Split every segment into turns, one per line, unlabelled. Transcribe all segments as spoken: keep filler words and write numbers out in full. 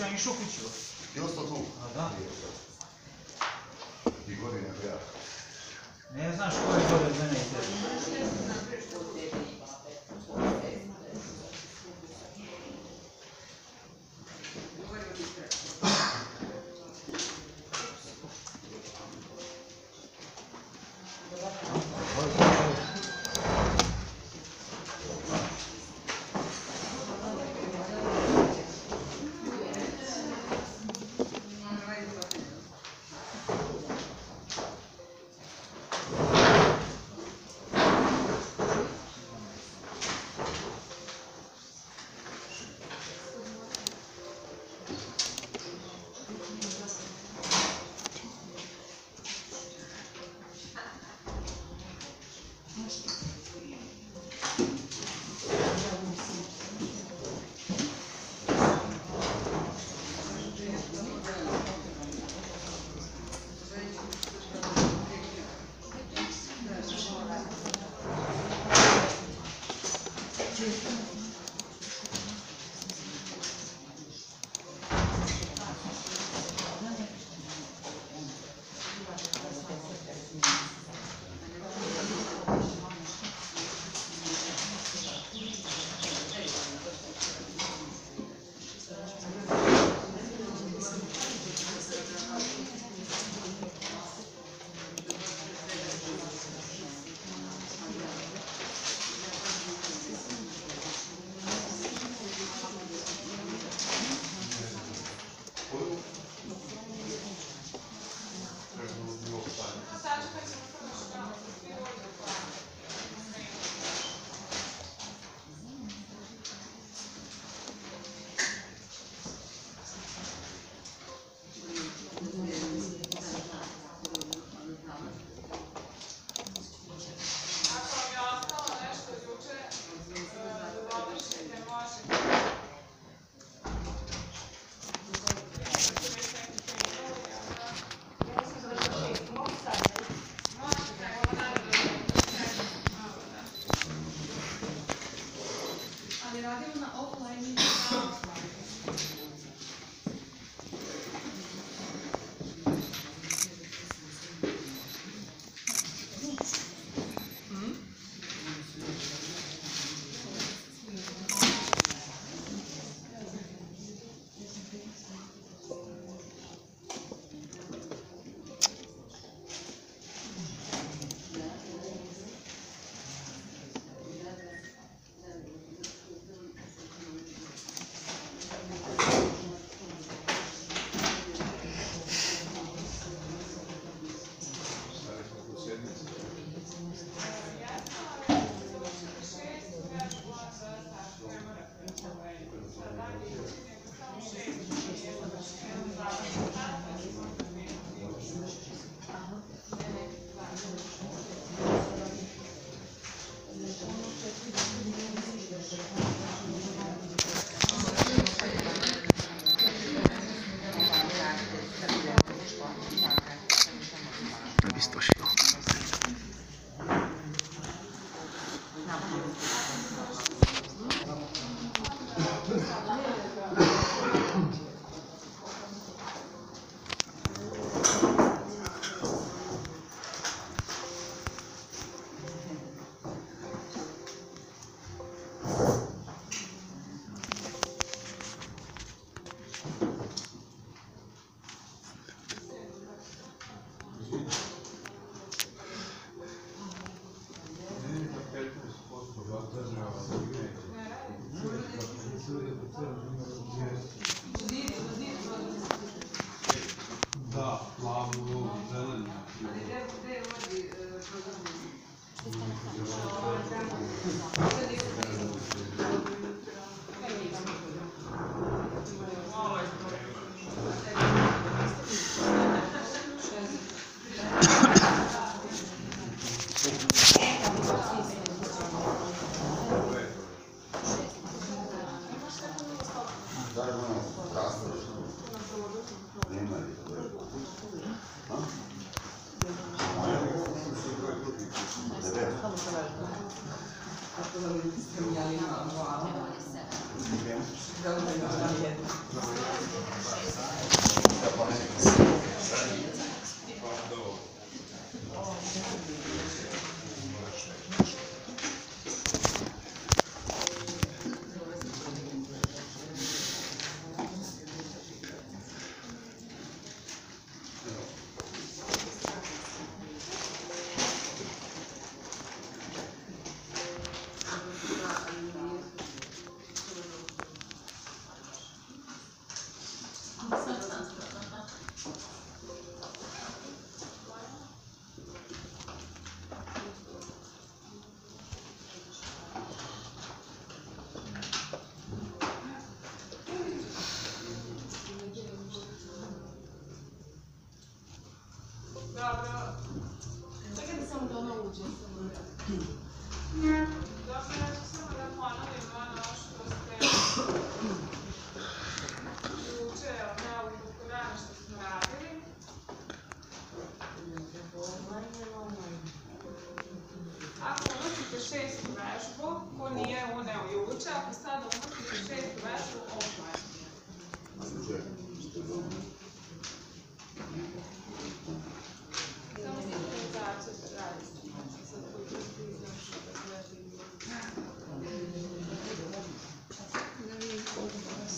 sam išao kuću.
Ti ostao tu?
A da.
Ti godine ako ja.
Ne znaš ko je gore od mene i tebi.
Da, plavo, zeleno.
Grazie. Dobro. Čekaj da samo da ona uđe. Dobro, ja ću samo da ponovim ono što ste juče, ne ovog dana što smo radili. Ako unosite šestu vežbu, ko nije uneo juče, ako sada unosite šestu vežbu, offline. Samo sinhronizaciju se radi. Sad koji ti znam što da gledam. Da vidim kod vas.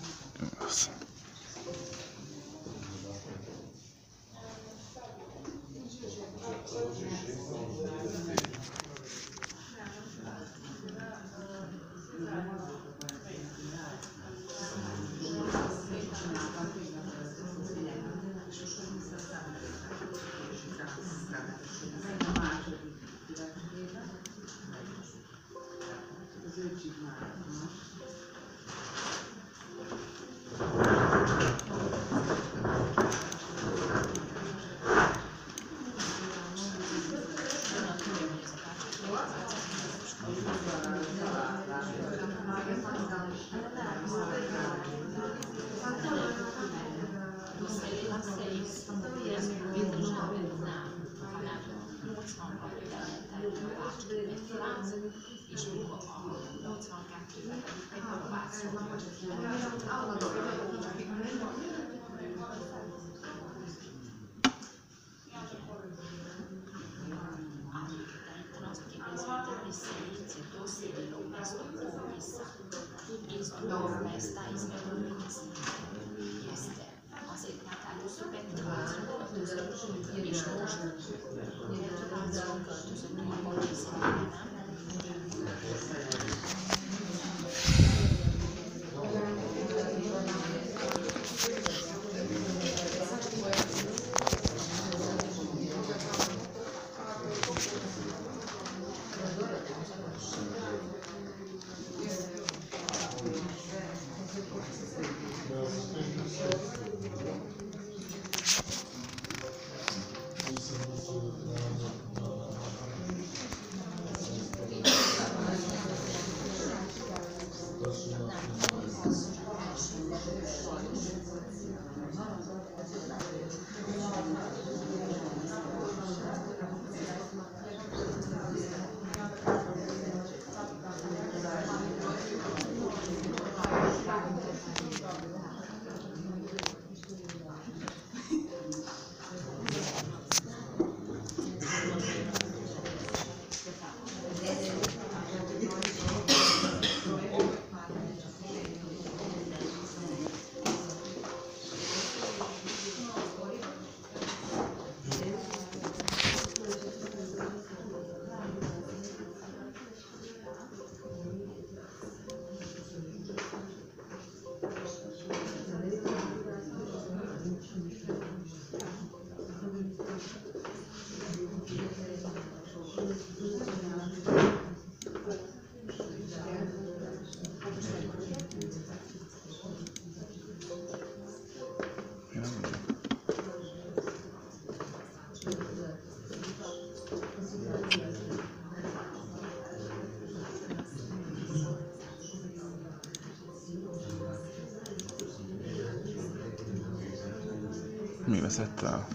Mi veszettel?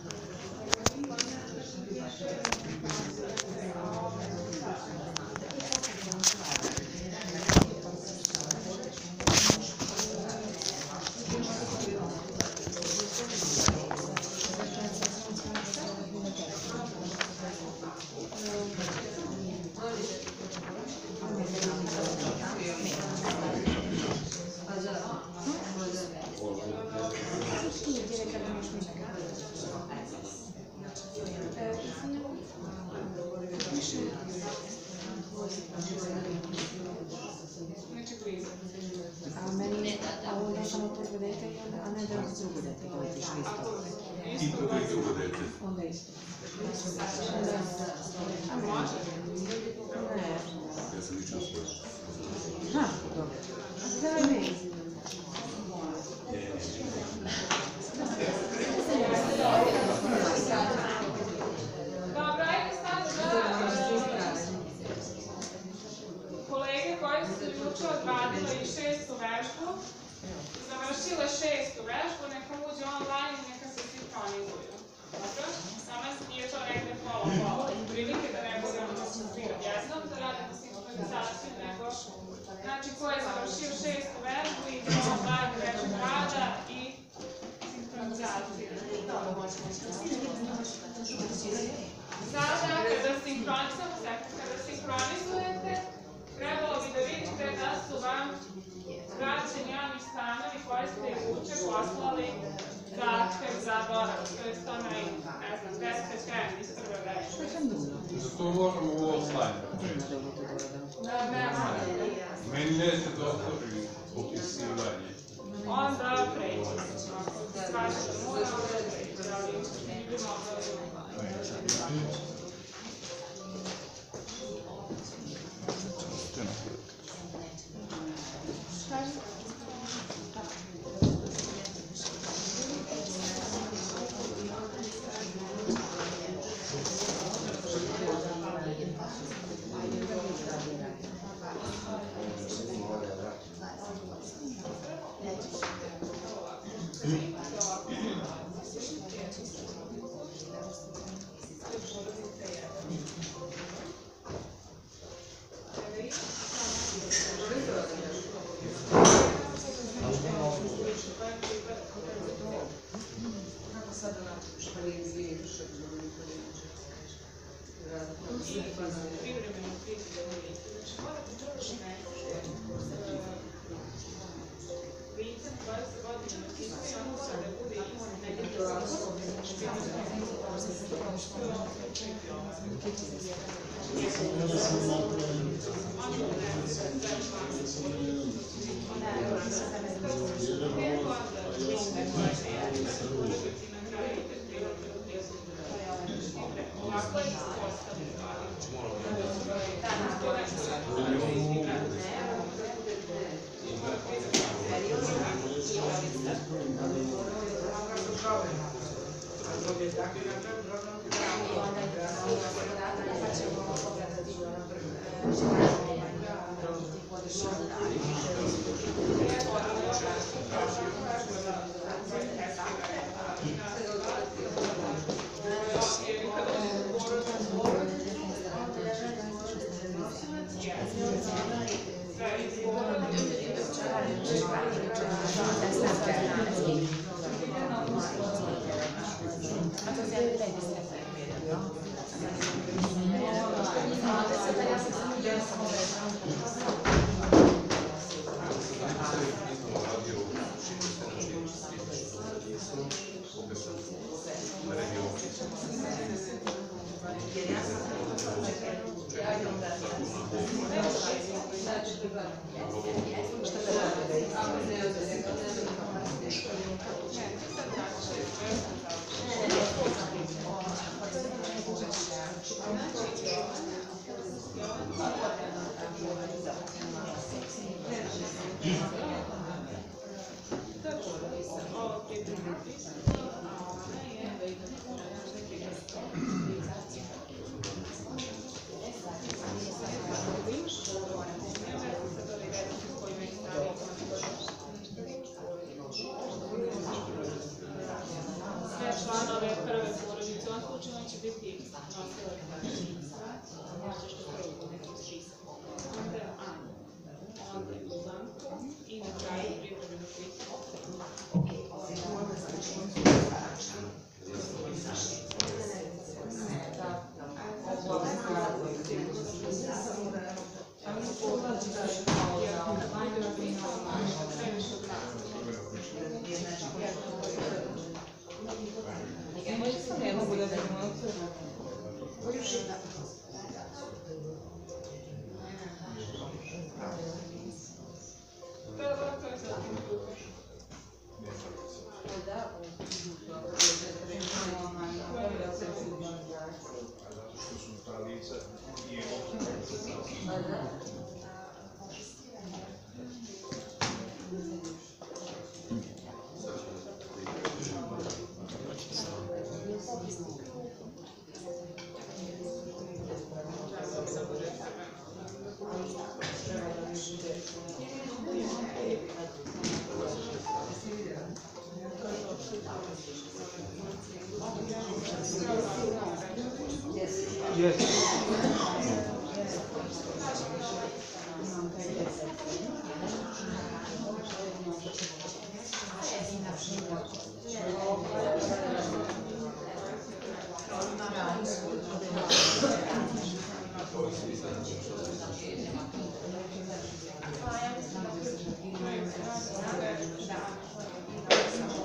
A meni, a onda samo prvo dete, a ne da vas drugo dete, to je isto.
I prvo i drugo dete.
Onda isto. A može? Ne.
Ja sam lično svoj.
Ha, dobro. Daj mi.
Ne, ne, ne.
poslali zahtev za boravak, to je onaj, ne znam, deset krajem iz prve veće.
Za to možemo u offline.
Ne,
Meni neće dostaviti popisivanje.
onda pređemo. Svašta mora, ali vidimo članove prve porodice, on slučajno će biti nosilac administracije, možda što prvo u nekim spisku. Onda Anja, onda Blanko i na kraju pripremljeno pitanje.
Ne mogu da vidimo.
Yes.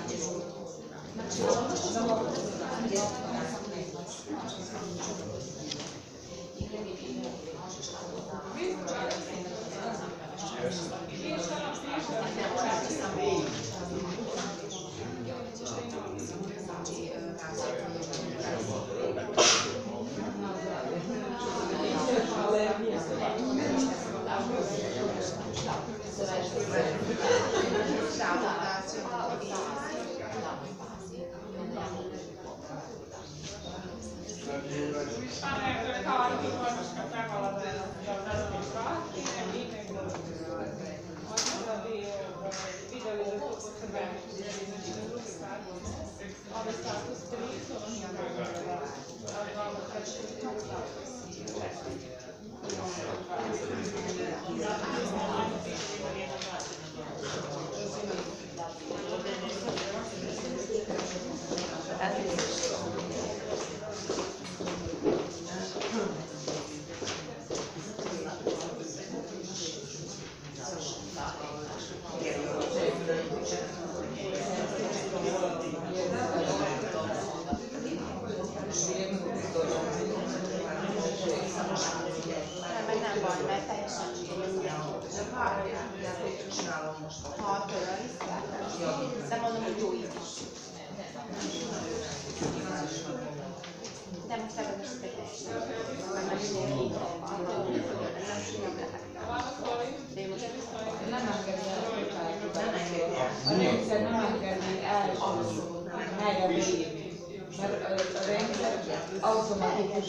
A rendszer nem engedi első helyre beírni, mert a, a rendszer automatikus.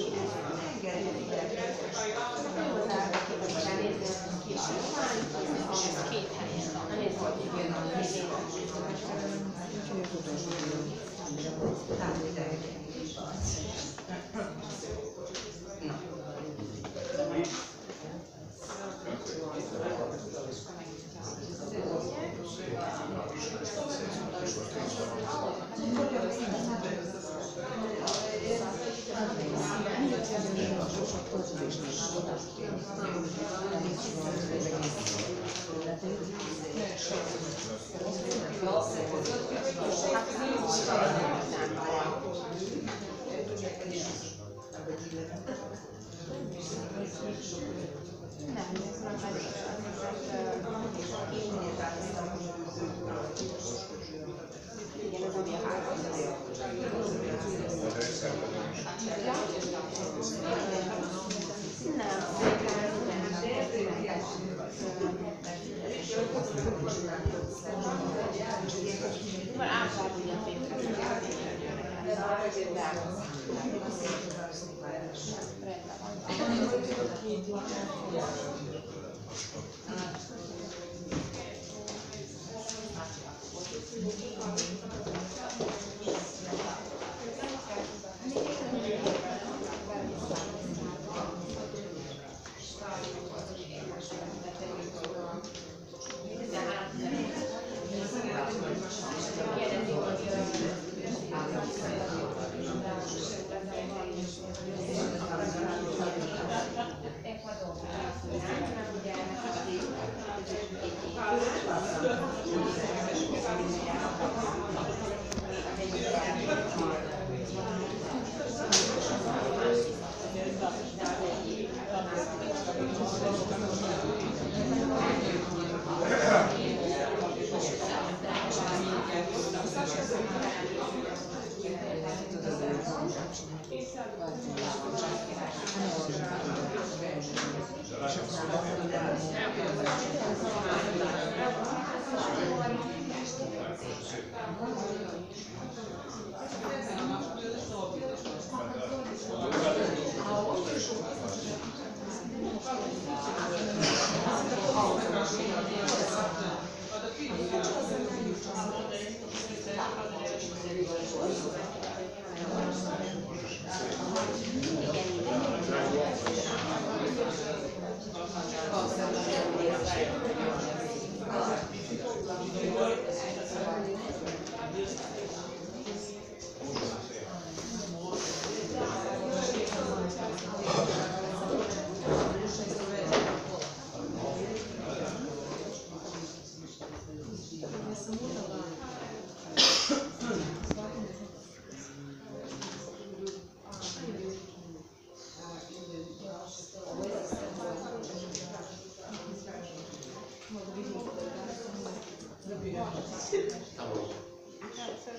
Thank you.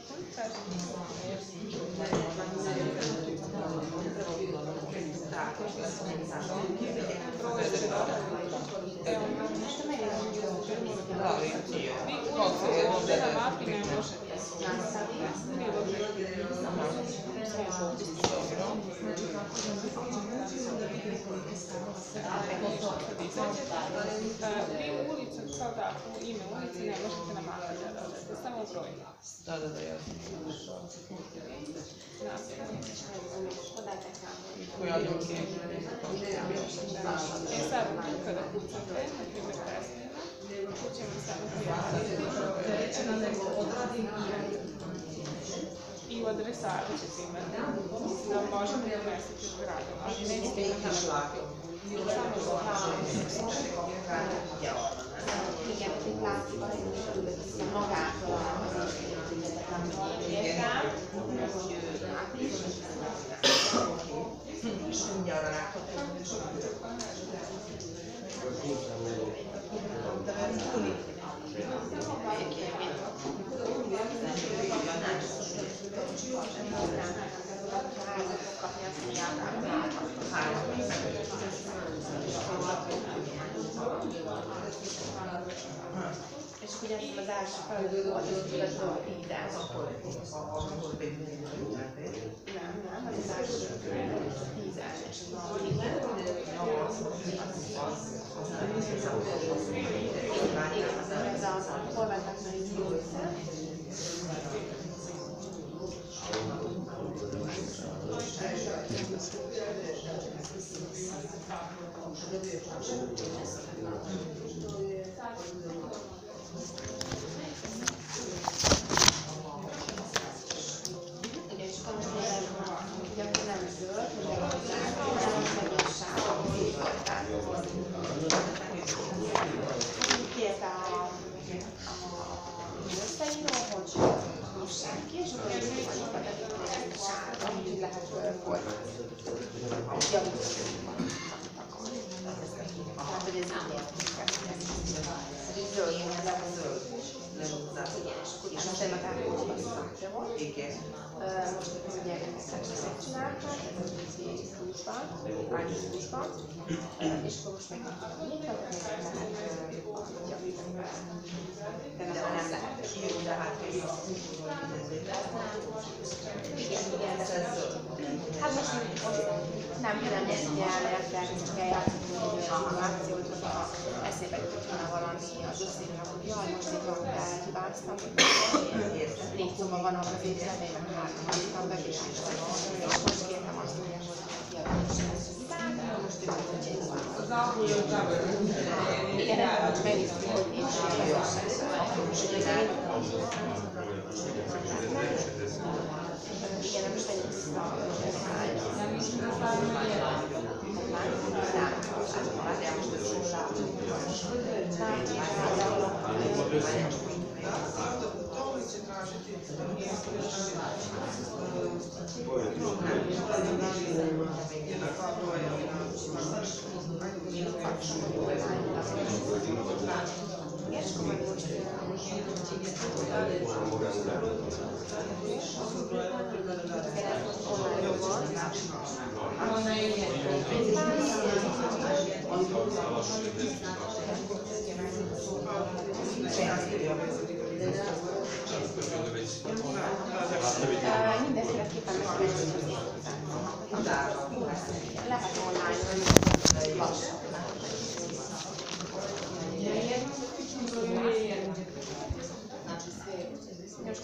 Vi ulicu na mapi ne možete. Vi ulicu, kao da u ime ulice ne možete na mapi da dodate, samo broj.
Da, da, da, jasno. Koja drugi?
E sad, kada kucate, na primjer Testina, tu ćemo samo prijaviti i u adresaru ćete imati da možete donesiti zgradu, ali nećete imati šlaku.
Igen, itt látszik, hogy magától értem, hogy április, és mindjárt látható. És ugye az első feladatot volt, az igazából tízes. Nem, nem, az első tízes. És ez az, hol vettek meg így jó össze. És akkor most megnyitottam, de nem lehet. Jó, de hát igen, igen, de hát most nem, nem jegyzi el, értek, csak eljátszani a akciót, hogy eszébe jutott volna valami az összéről, hogy jaj, most itt van, elhibáztam, hogy négy szoba van az évzetében, három háztam be, és most kértem azt, hogy igen, hogy megnéztük, hogy én igen, most megyünk vissza mindenféleképpen megfelelően lehet online, lassan. Josko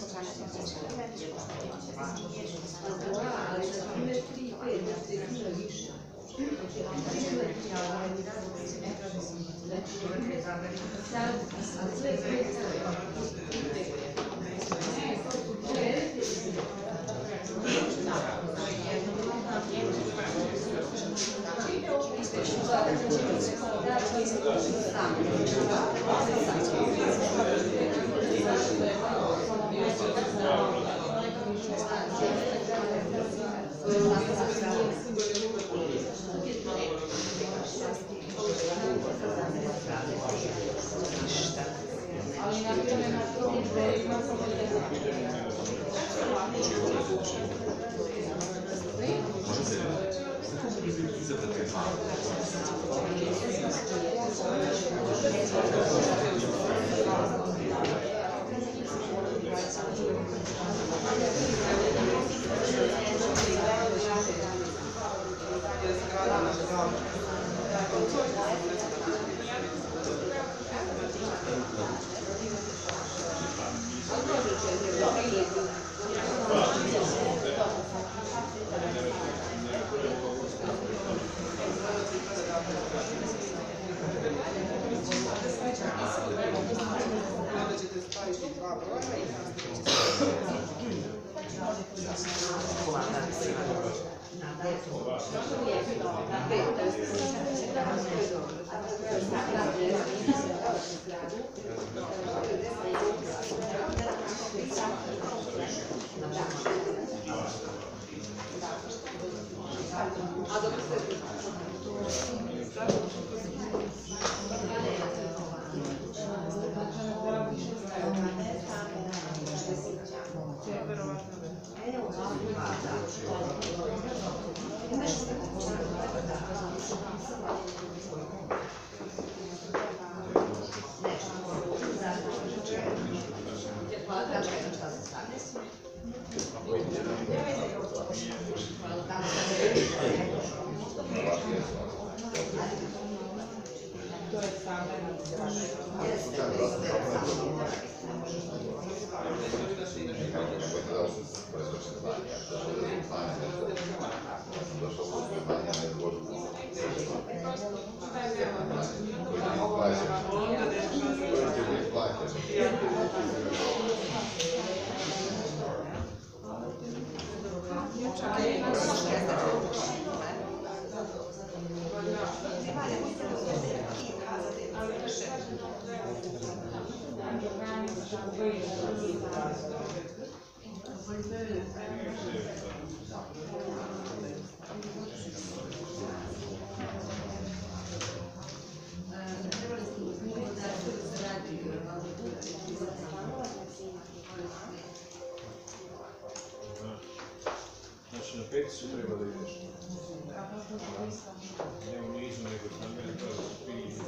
Znači na peticu treba da ideš. Ne u nizu, nego na mene treba da spiji.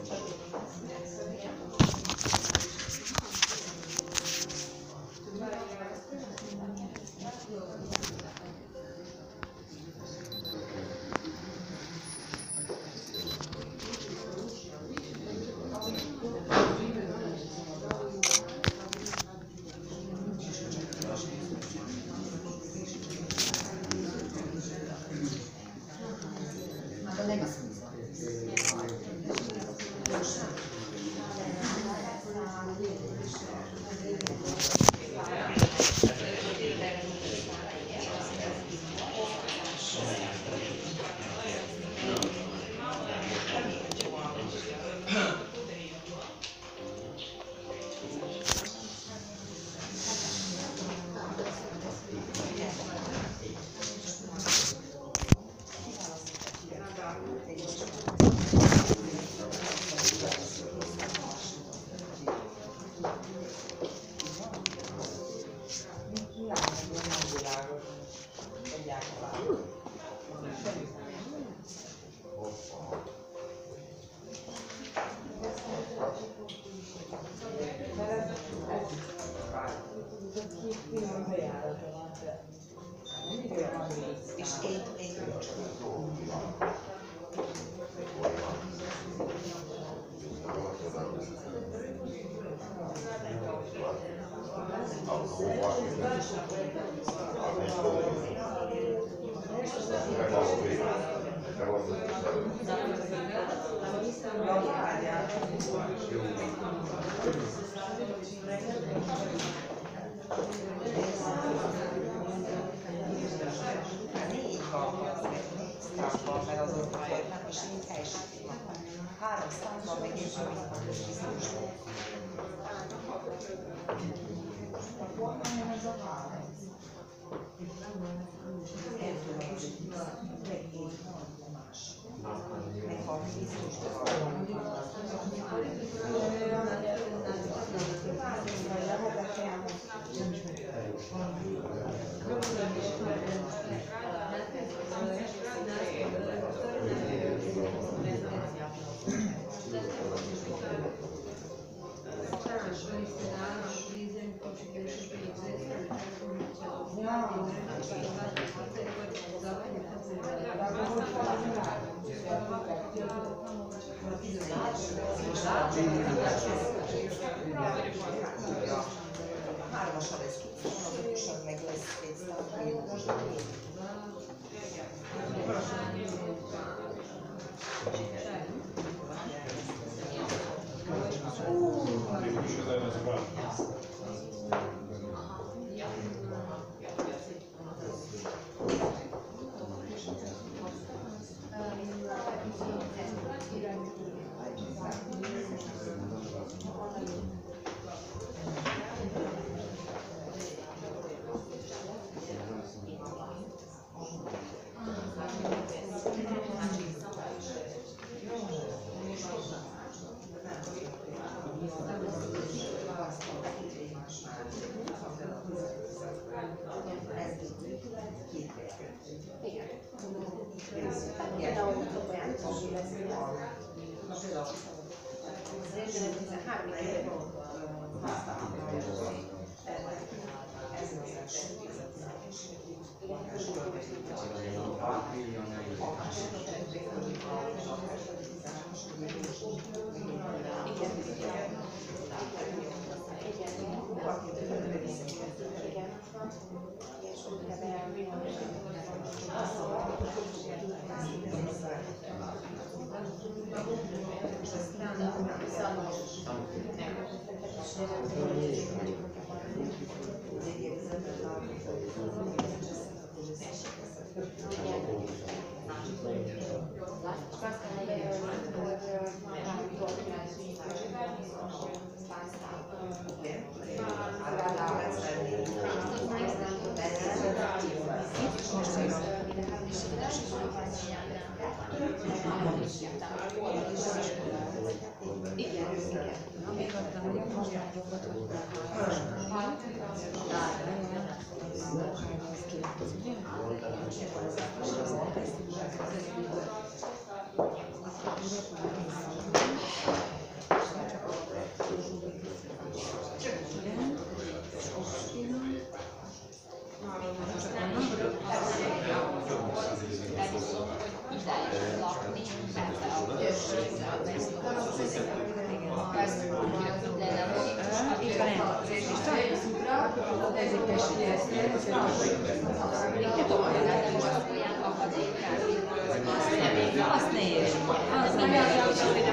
Azt ne érjük. Az nem érjük.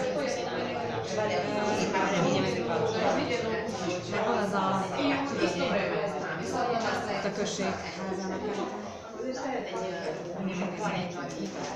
Meg van az a... a községházának. Ami van egy nagy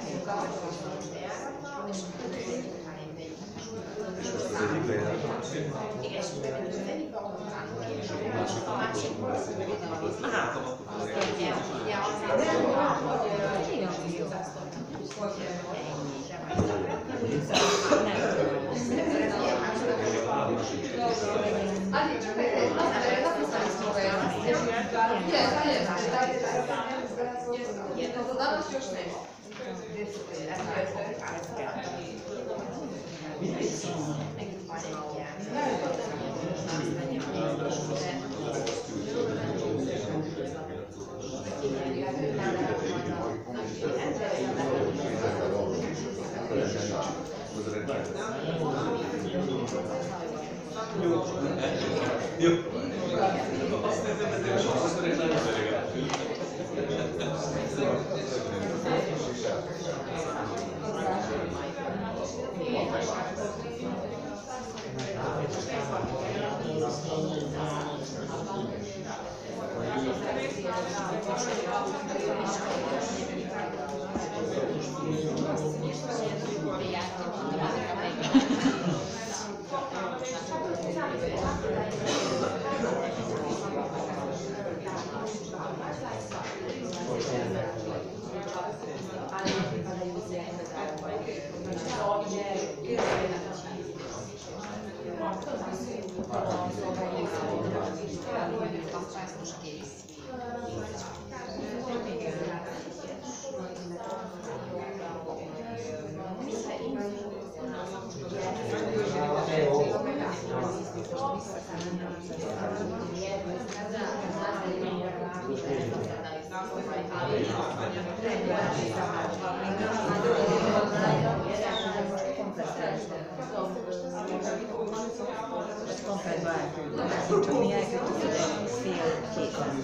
Kompletben elküldtem, csak mi elküldtük egy fél képen.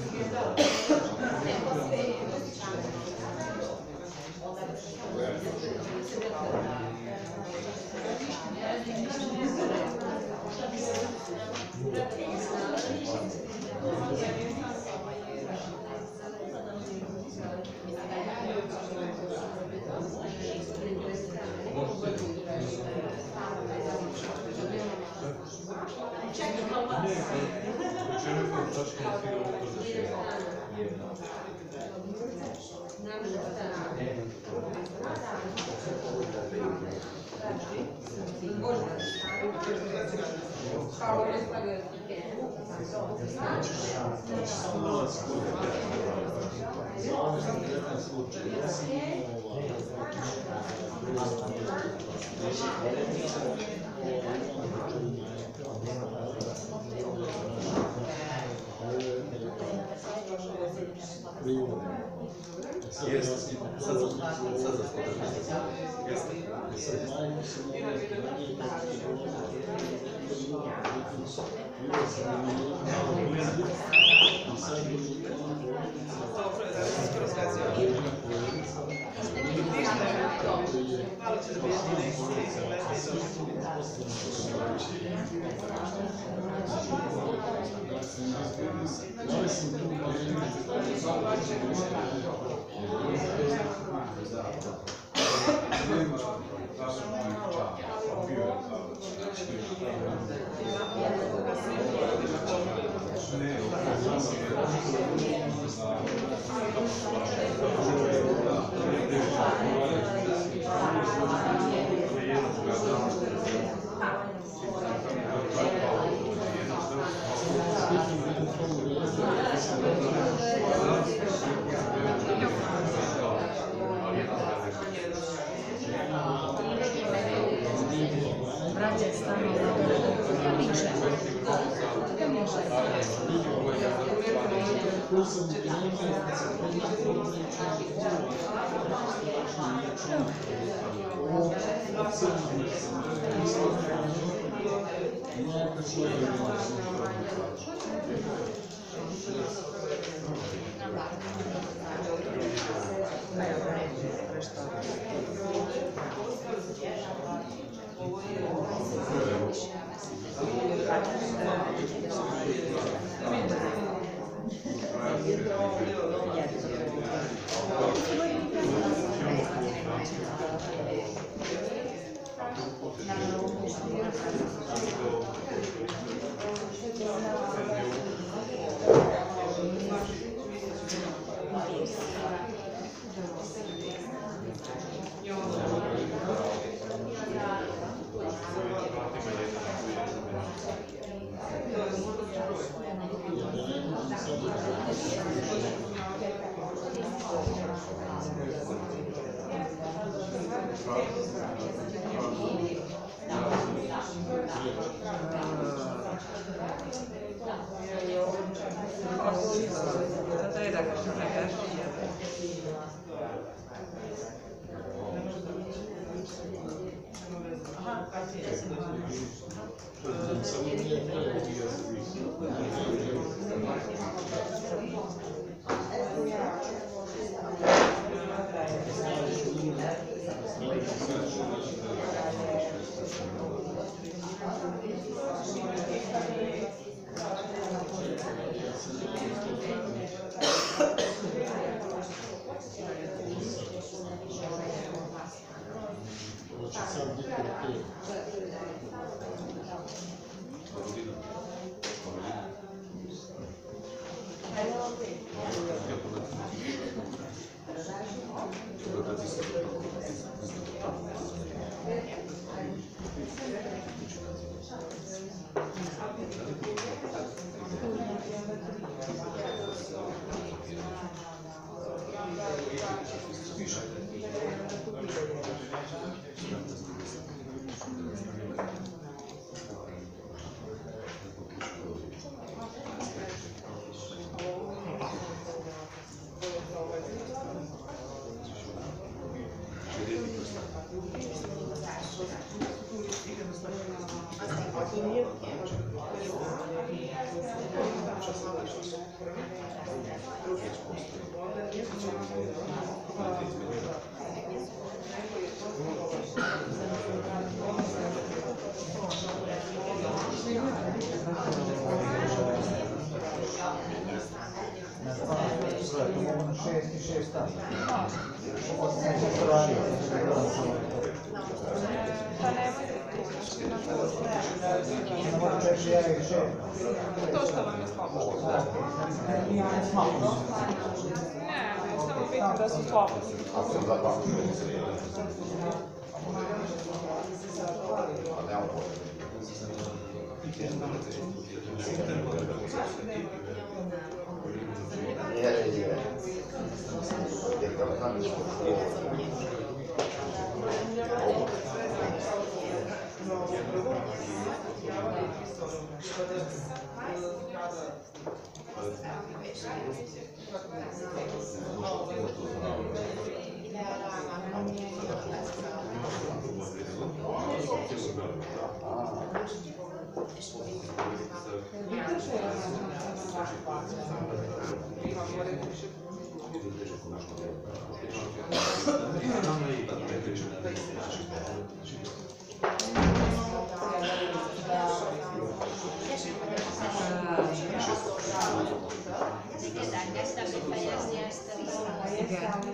C'è una cosa che
Jest. Sad sad
To što vam je slobodno. Ne, samo
bitno da su slobodni.
Neked elkezdtem befejezni ezt a visszahozást.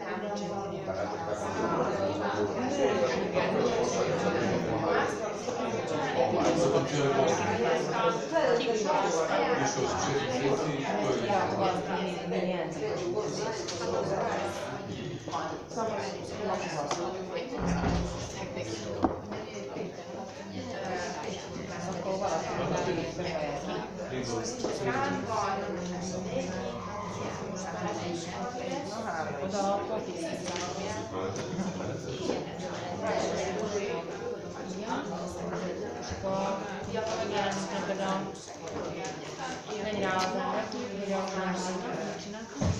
Menj rá az embert, hogy a másiknak csináltam.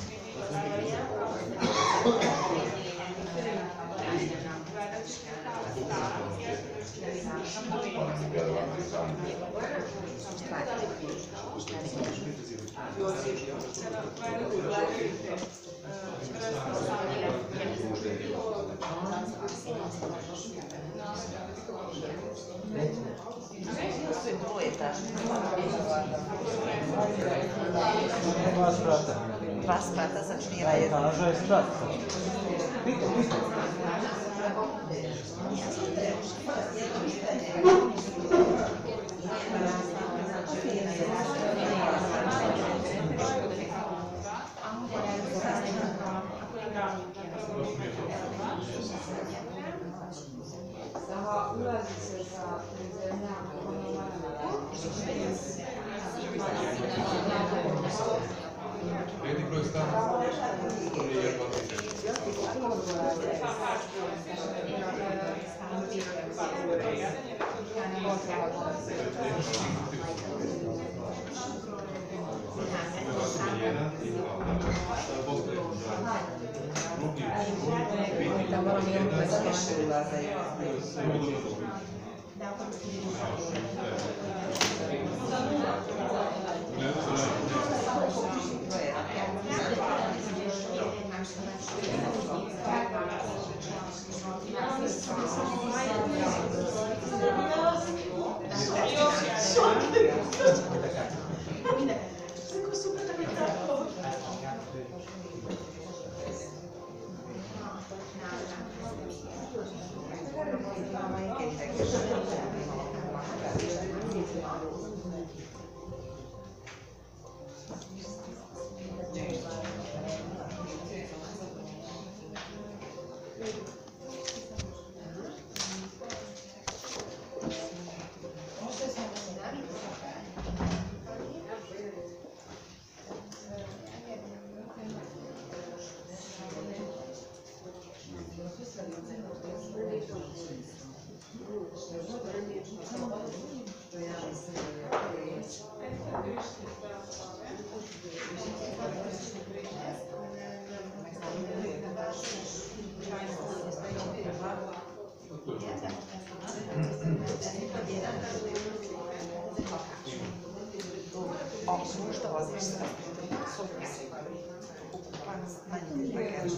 Dva sprata.
Dva sprata, znači nije na jedno.
Kaža je sprat. Pite, pite.
Aha, ulazi se sa zemljama,
Vrijedi broj stanova.
da moram imati bezpečne ulaze. Možda voziš se ukupan manji bagaž.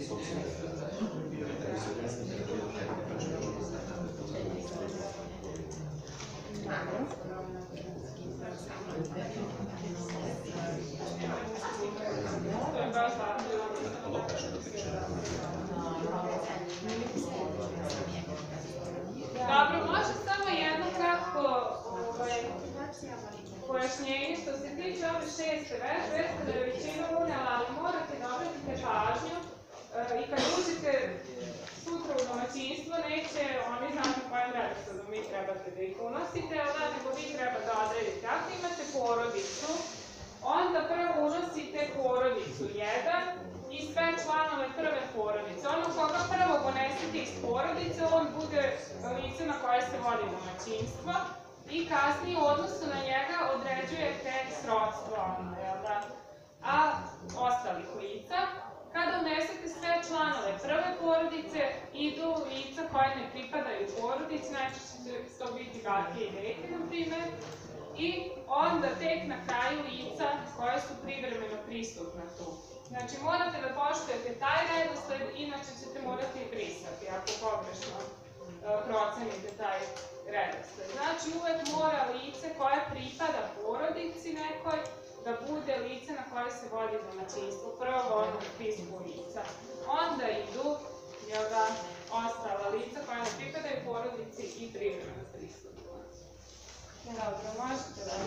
To je baš dobro, može samo jedno kratko ovaj, pojašnjenje što se tiče ove šeste veže, već da je većina unela, ali morate da obratite pažnju e, i kad uđete sutra u domaćinstvo, neće oni znati kojim redosledom vi trebate da ih unosite, ali nego vi treba da odredite. Ako imate porodicu, onda prvo unosite porodicu jedan i sve članove prve porodice. Ono koga prvo ponesete iz porodice, on bude lice na koje se vodi domaćinstvo i kasnije u odnosu na njega određujete srodstvo, a ostalih lica. Kada unesete sve članove prve porodice, idu lica koje ne pripadaju porodici, najčešće će to biti bake i deke, na primer, i onda tek na kraju lica koje su privremeno prisutna tu. Znači, morate da poštujete taj redosled, inače ćete morati i brisati, ako pogrešno uh, procenite taj redosled. Znači, uvek mora lice koje pripada porodici nekoj da bude lice na koje se vodi domaćinstvo, prvo ono u spisku lica. Onda idu, jel da, ostala lica koja ne pripadaju porodici i privremeno prisutna. Dobro, možete da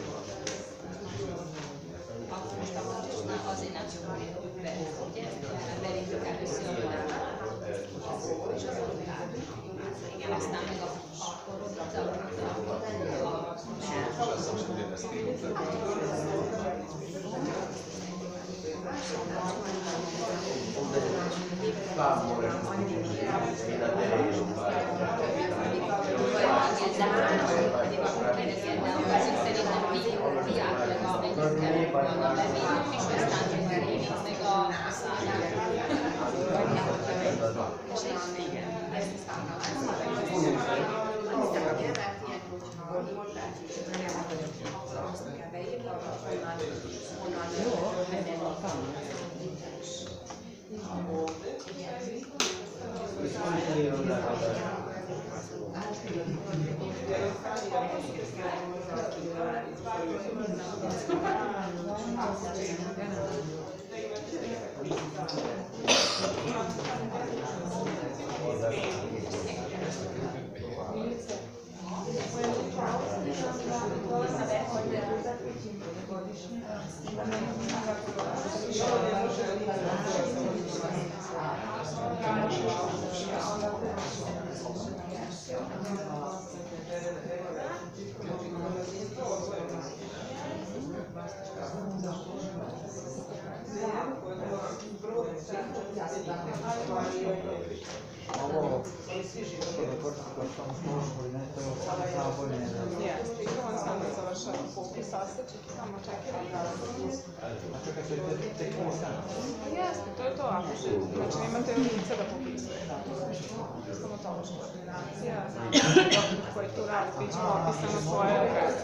Ovo, svi životi da koristiti kao što mu služili, ne, to je ovo samo bolje ne znam.
nije, stiga on samo završava popis, sastaček i samo čekira.
A čekaj, to je tek ovo sam.
Jeste, to je to, ako se, znači imate lice da popisuje. Stomatološka ordinacija, koji tu radi, bit će popisano svoje adrese.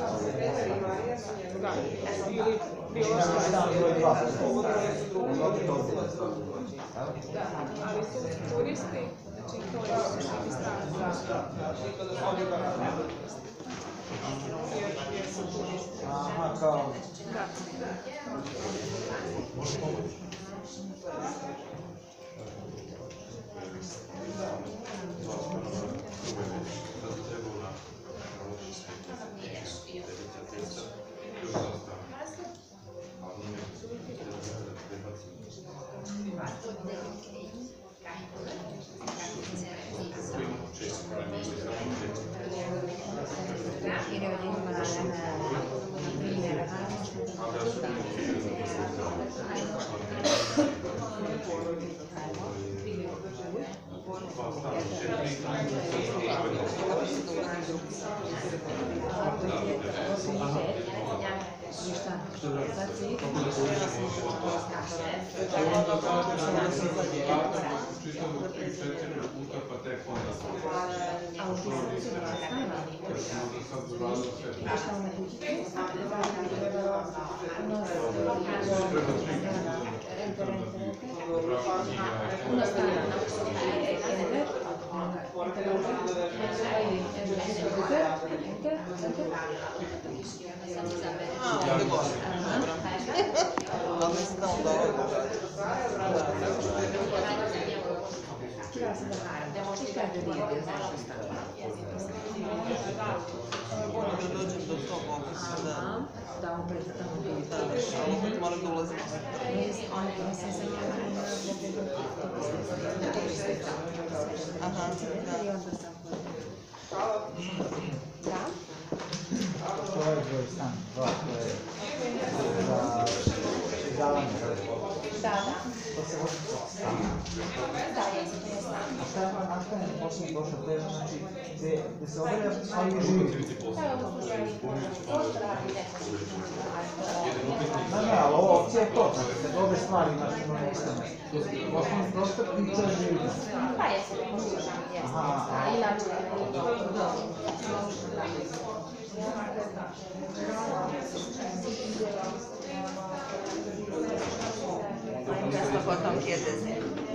Da, ili bilo što je da, ali su turisti, znači to je neki stranac jer su turisti.
Aha, kao...
Da.
Referente Puno stana na enter,
Ali mislim da onda ovo
htjela sam da kažem, nije znaš što stane.
Moram da dođem do tog opisa, da.
Da, on pred tamo
Da,
bilo.
ali opet moram da ulazim.
Mislim sam ja
Aha,
i onda sam da?
To je broj stan, dva, to je za izdavanje.
Da, da.
To se vodi kod stana.
Da, jesam, to je stan.
A šta je vam nastavljeno poslije došlo, to je znači gdje se obavlja ali vi živite?
To je ovo služaj prostor, ali neko
Ne, ne, ali ova opcija je to, znači kad dobre stvari imaš na mjesto. Osnovni prostor i to je živite.
Pa jesam, neko služaj, jesam.
Aha,
A inače,
Questo potom chiede se.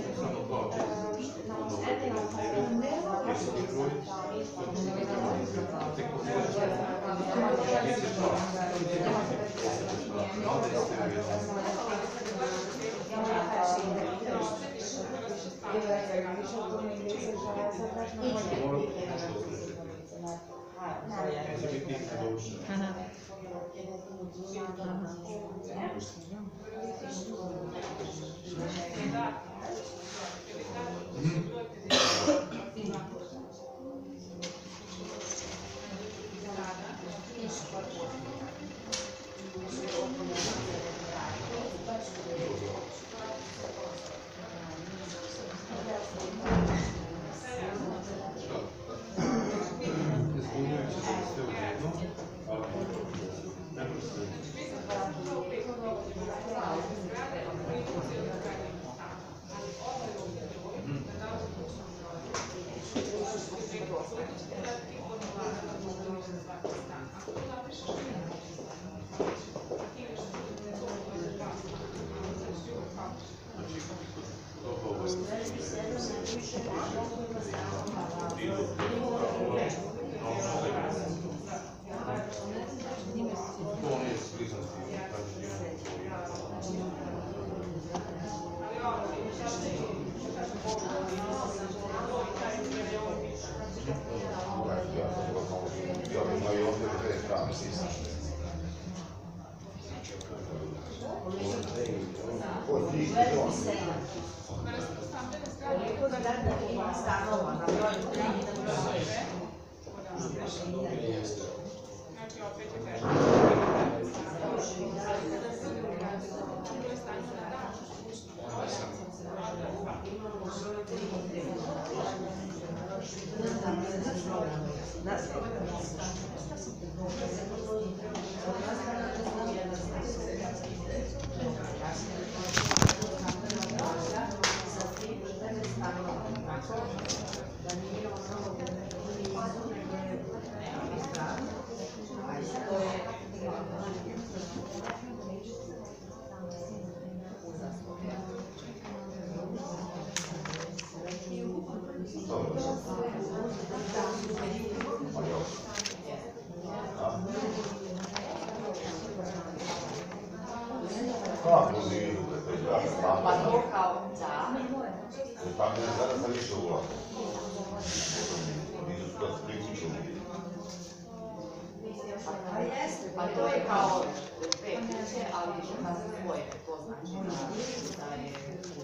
Pa to je kao dve kuće, ali kad se spoje, to znači da je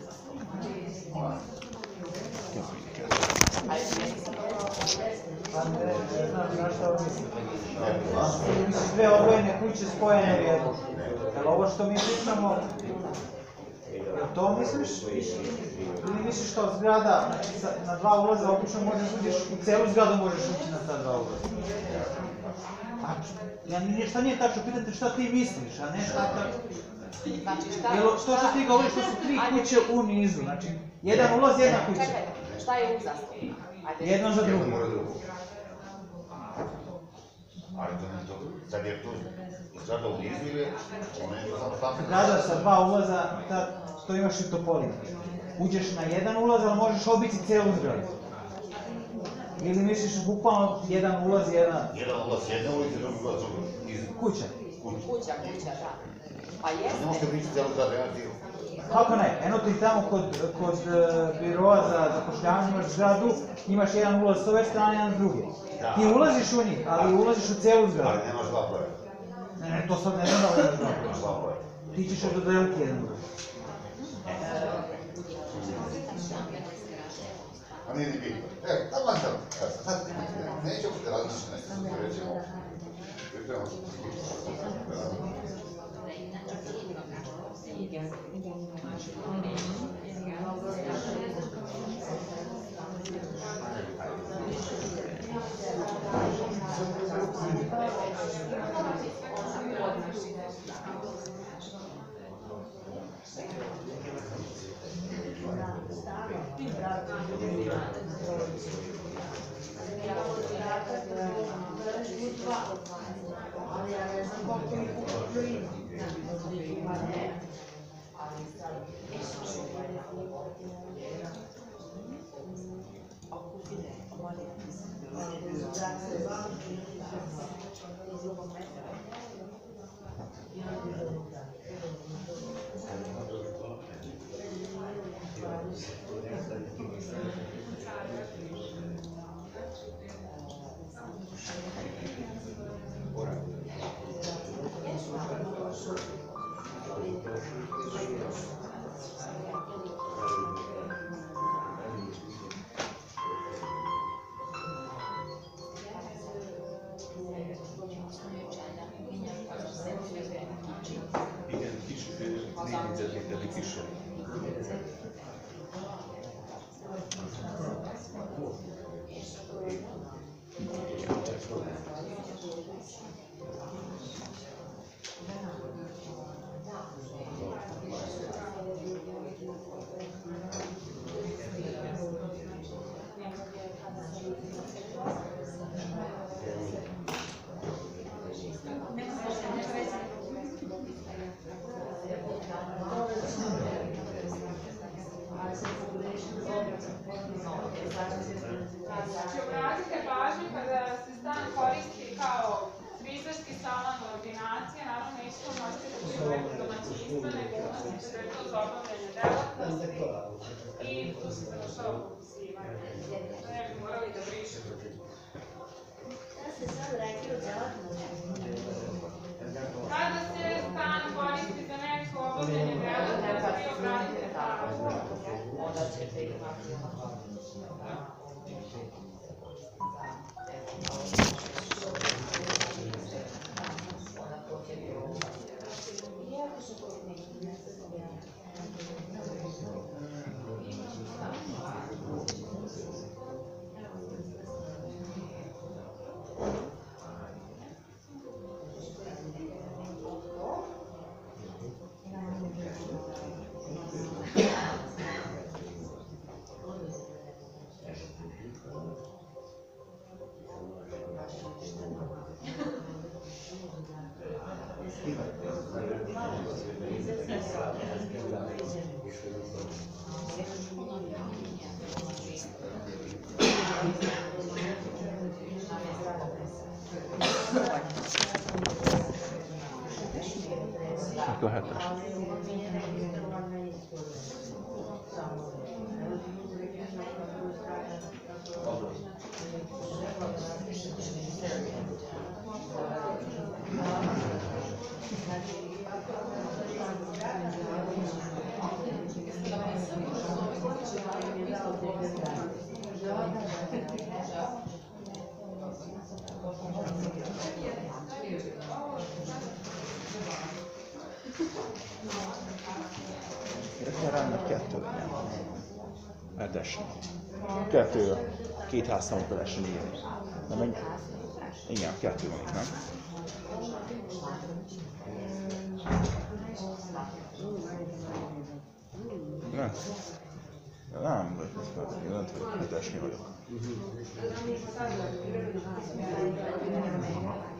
Pa ne, ne znam na što mislite. Misliš dve odvojene kuće spojene u jednu. Jel ovo što mi pričamo, jel to misliš? Ili misliš kao zgrada, znači na dva ulaza obično možeš uđeš, u celu zgradu možeš ući na ta dva ulaza. Ja šta nije tačno, pitate šta ti misliš, a ne šta tako. Jel to što ti govoriš, to su tri kuće u nizu, znači jedan ulaz, jedna kuća.
Čekaj, šta je uzastopno?
Jedno za drugo.
Ali to ne to, sad je tu zgrada u blizu ili ona je samo tamo?
Zgrada sa dva ulaza, to imaš i Topolina. Uđeš na jedan ulaz, ali možeš obiti cijelu zgradu. Ili misliš bukvalno jedan ulaz, jedan...
Jedan ulaz jedne ulice, drugi ulaz iz...
Kuća.
Kuća, kuća, da. Pa jeste.
Ne možete biti cijelu zgradu, jedan dio.
Kako ne? Eno ti tamo kod biroa za zapošljavanje imaš zgradu, imaš jedan ulaz s ove strane, jedan s druge. Ti ulaziš u njih, ali ulaziš u cijelu zgradu.
Ali nemaš dva broja.
Ne, ne, to sad ne znam da li imaš dva broja.
Nemaš dva broja.
Ti ćeš dodeliti jedan broj.
A nije ni bitno. Evo, tamo sam, sad, neću opet različiti nešto, sad ti rećemo. Pripremamo se.
Obratite pažnju kada se stan koristi kao frizerski salon ordinacije, naravno nećete unositi da će uvijek domaćinstva, nego unosite da je to za obavljanje delatnosti i tu se završava popisivanje. To ne bi morali da brišete. Kada se stan koristi za neko obavljanje delatnosti, obratite pažnju.
Onda ćete imati
Go ahead, Tash. Referálnak kettő legyen. Erdesen. Kettő. Két házszámot lehessen írni. Na meg... Igen, kettő van itt, nem? Nem. Nem, vagy ez már én nem tudok, hetesni vagyok.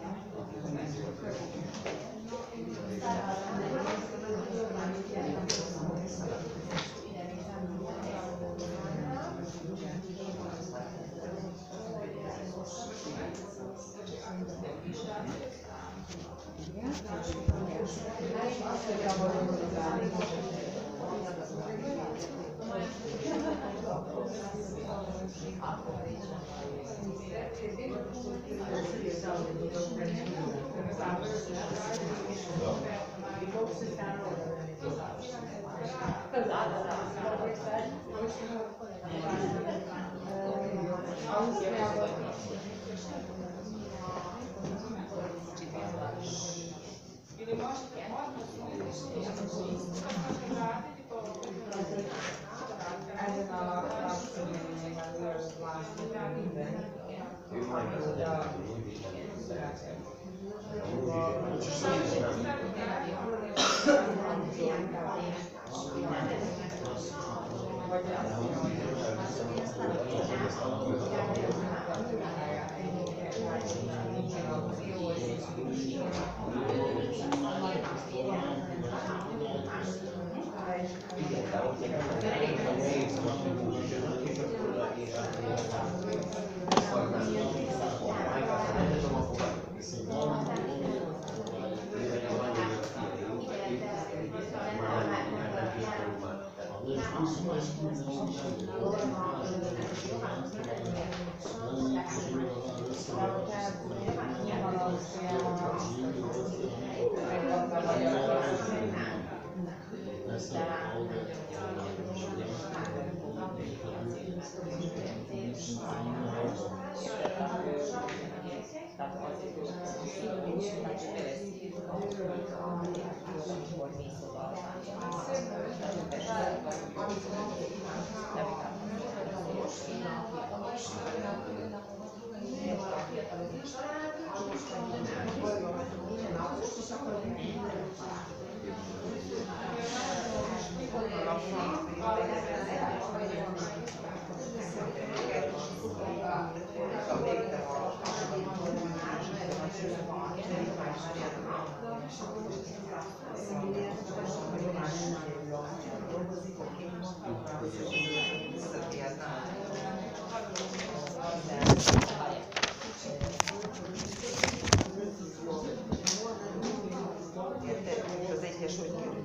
Az egyes hogy kerül?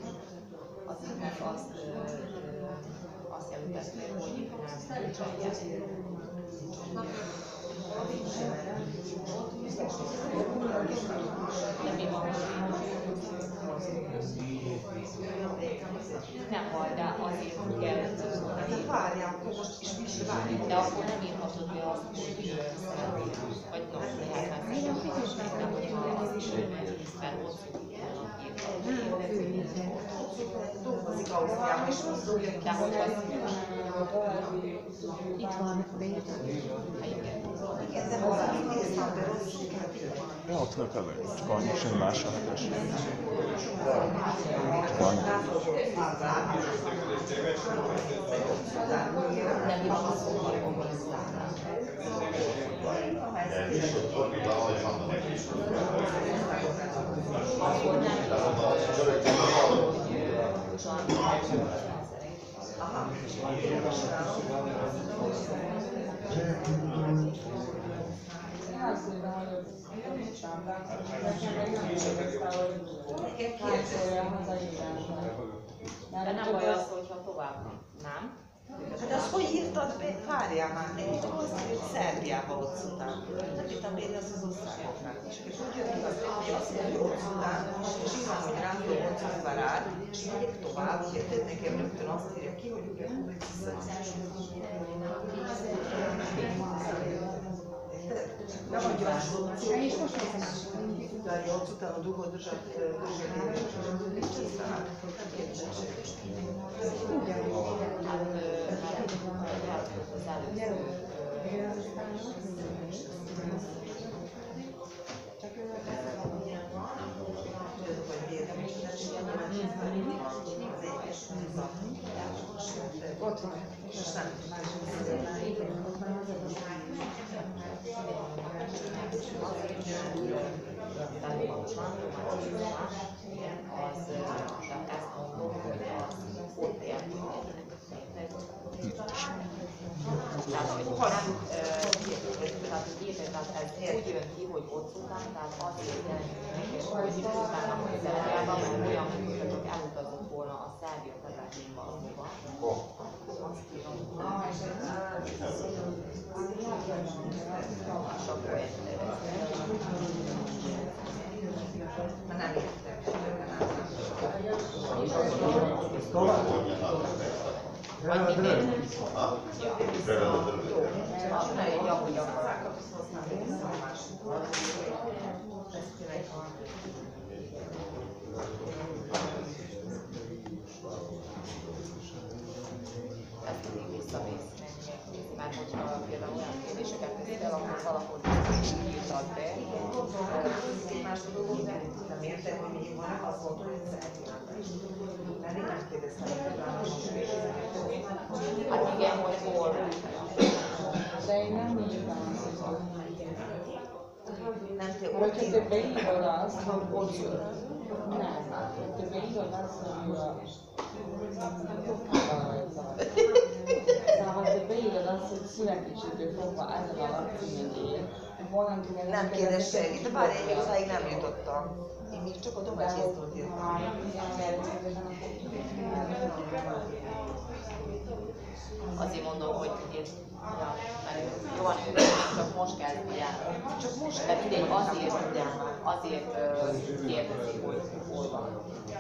Az inkább azt, azt jelentette, hogy nem baj, de azért, hogy kellett. Hát várjál, akkor most is mi se várjál. De akkor nem írhatod be azt, hogy szeretnél, vagy no, lehet már szerintem, hogyha az is mert ott dolgozik Ausztriában, és most szóljuk, de hogy az itt van Béta. Igen, de valami néztem, de rossz sikert.
Ja, ott nök előtt. Csak annyi semmi másra. Csak annyi.
Nem jó az szóval. De nem baj az, hogyha tovább, nem? Hát azt hogy írtad be? Várjál már, én itt azt, hogy Szerbiába ott után. Nem tudtam írni azt az osztályoknak is. És úgy jött ki az, hogy azt mondja, hogy ott után, és innen, hogy rám tudom ott után, és megyek tovább, érted? Nekem rögtön azt írja ki, hogy ugye nem mondja, hogy és most utána ott utána dugod držat ott van, és nem. Tehát a kvantumatikus, az, tehát ezt mondom, hogy az ott értődik. Tehát, hogy nem, tehát érted, tehát ez úgy jön ki, hogy ott után, tehát azért jelentődik, hogy utána, hogy Szerbiában, mert olyan, mintha csak elutazott volna a Szerbia területén valahova. Azt írom, és akkor mert nem értem,
Treba drve.
Treba da drve.
ne, jako, jako, ezt mindig visszamész, mert hogyha például olyan kérdéseket teszel, akkor valahol írtad be.
Nem értem, hogy mi van, azt mondta, hogy Szerbiában is. Mert én nem kérdeztem, hogy
Hát igen, hogy hol.
De én nem nyilván.
Nem te
Hogyha te beírod azt, hogy ott nem. Te beírod azt, hogy Szóval, ha te beírod azt, hogy születésétől fogva ezen a lakcímen él,
nem kérdez senki, de bár én még odáig nem jutottam. Én még csak a dományésztől írtam.
Azért mondom, hogy én, ja, mert jó, csak most kezd el. Csak most kezd el. Azért, azért uh, kérdezi, hogy hol van.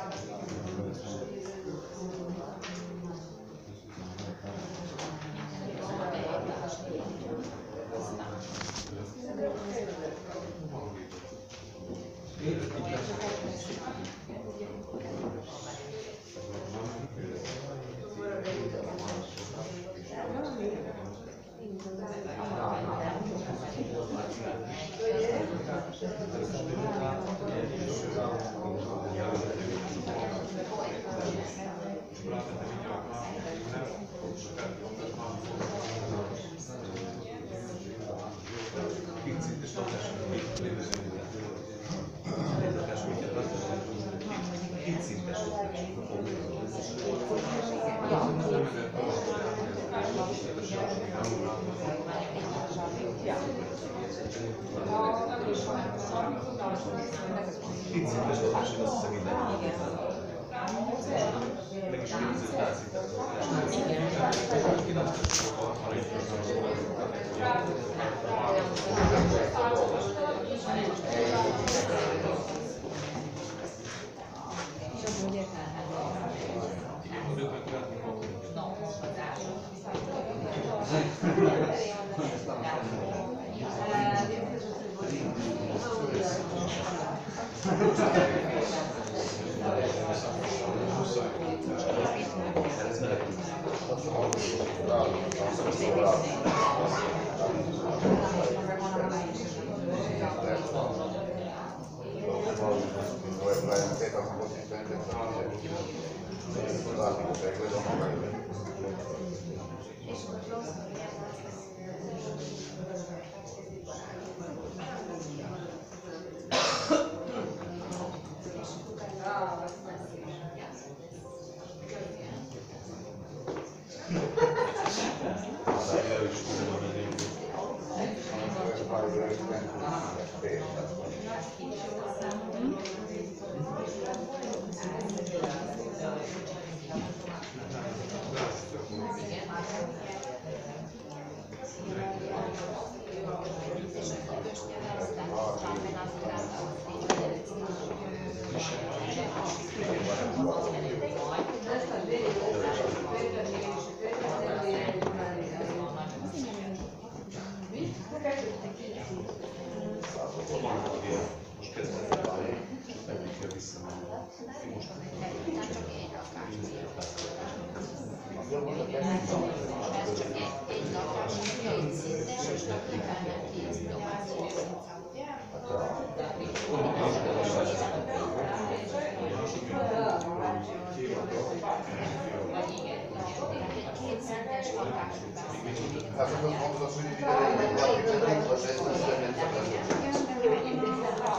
Hát akkor fontos, hogy ide legyen valami, hogy a sejtős, hogy nem szabad.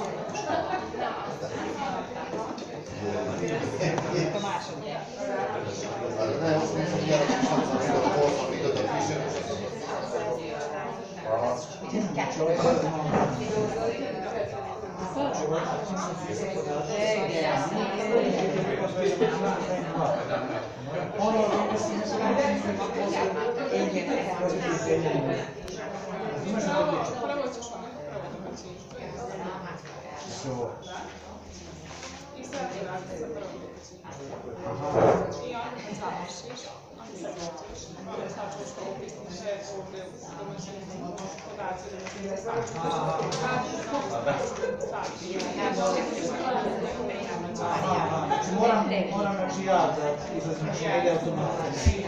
A második.
Ne, azt mondom, hogy gyere, hogy szanszom, hogy a hosszú videót a kisebb.
Prvo ćeš ono, prvo da počinješ. I sad ti radi za prvo da počinješ. I onda kad završiš, onda se počeš. Onda sad ćeš to upisati sve ovdje u domaćinu podaci da se ne staviti.
Znači moram, moram znači ja da izlazim što ide automatski.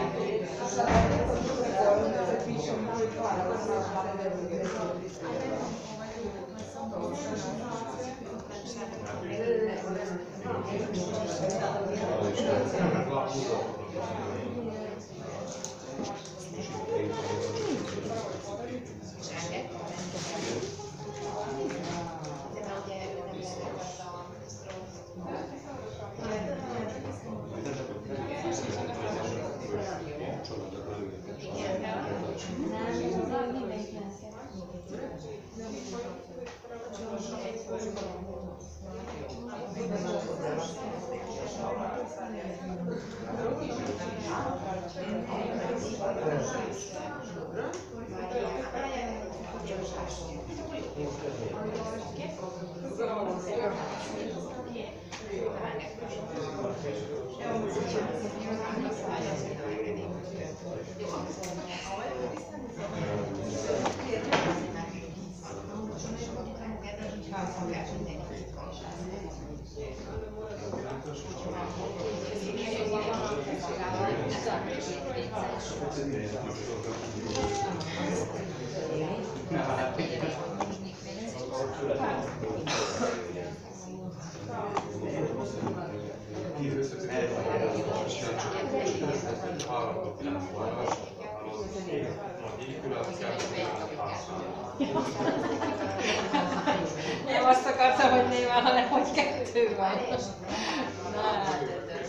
Nem azt akartam, hogy néven, hanem hogy kettő van. Na hát,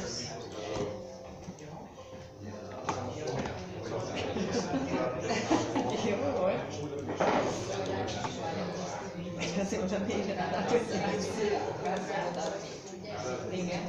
jó volt. Azért most a végén állt, hogy igen.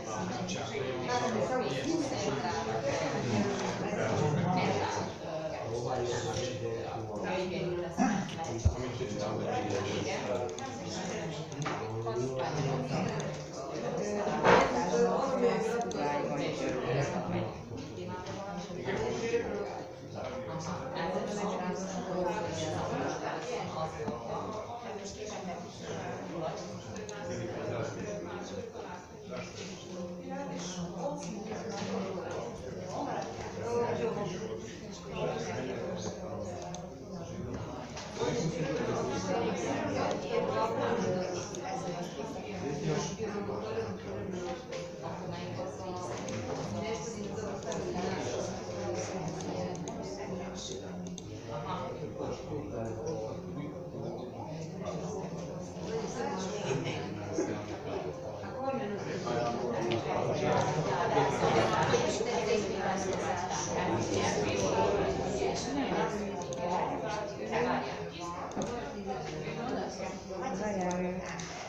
Várjál.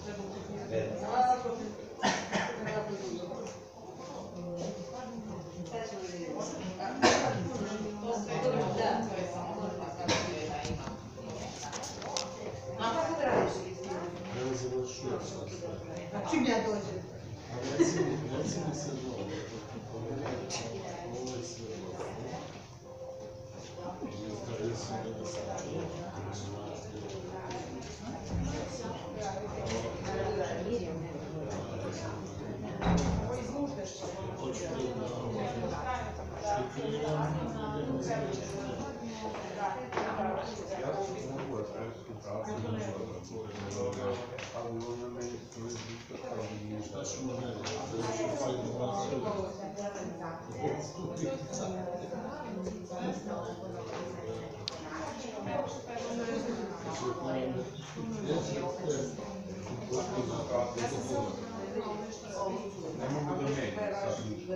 Čim ja dođem?
Ne mogu da menjam sad ništa.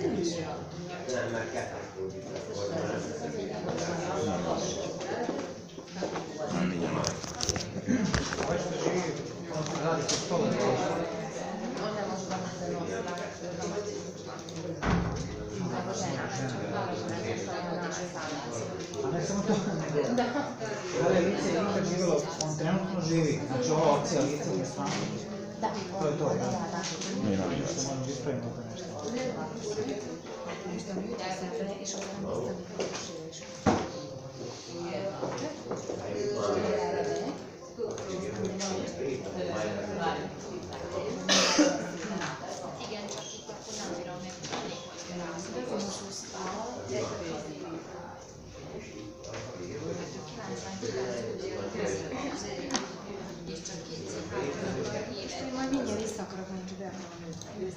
Ovaj što živi, on se radi po stolu.
On ne može da se nosi.
A ne samo to, nego da li je lice i nikad živjelo, on trenutno živi, znači ova opcija lice je stvarno.
Da.
To je to, da?
Mi nam je.
Što možemo ispraviti to nešto.
Igen, csak itt akkor nem bírom megtenni, hogy rázom. És csak kétszer évet. Majd mindjárt vissza akarok menni, csak be akarom nőzni.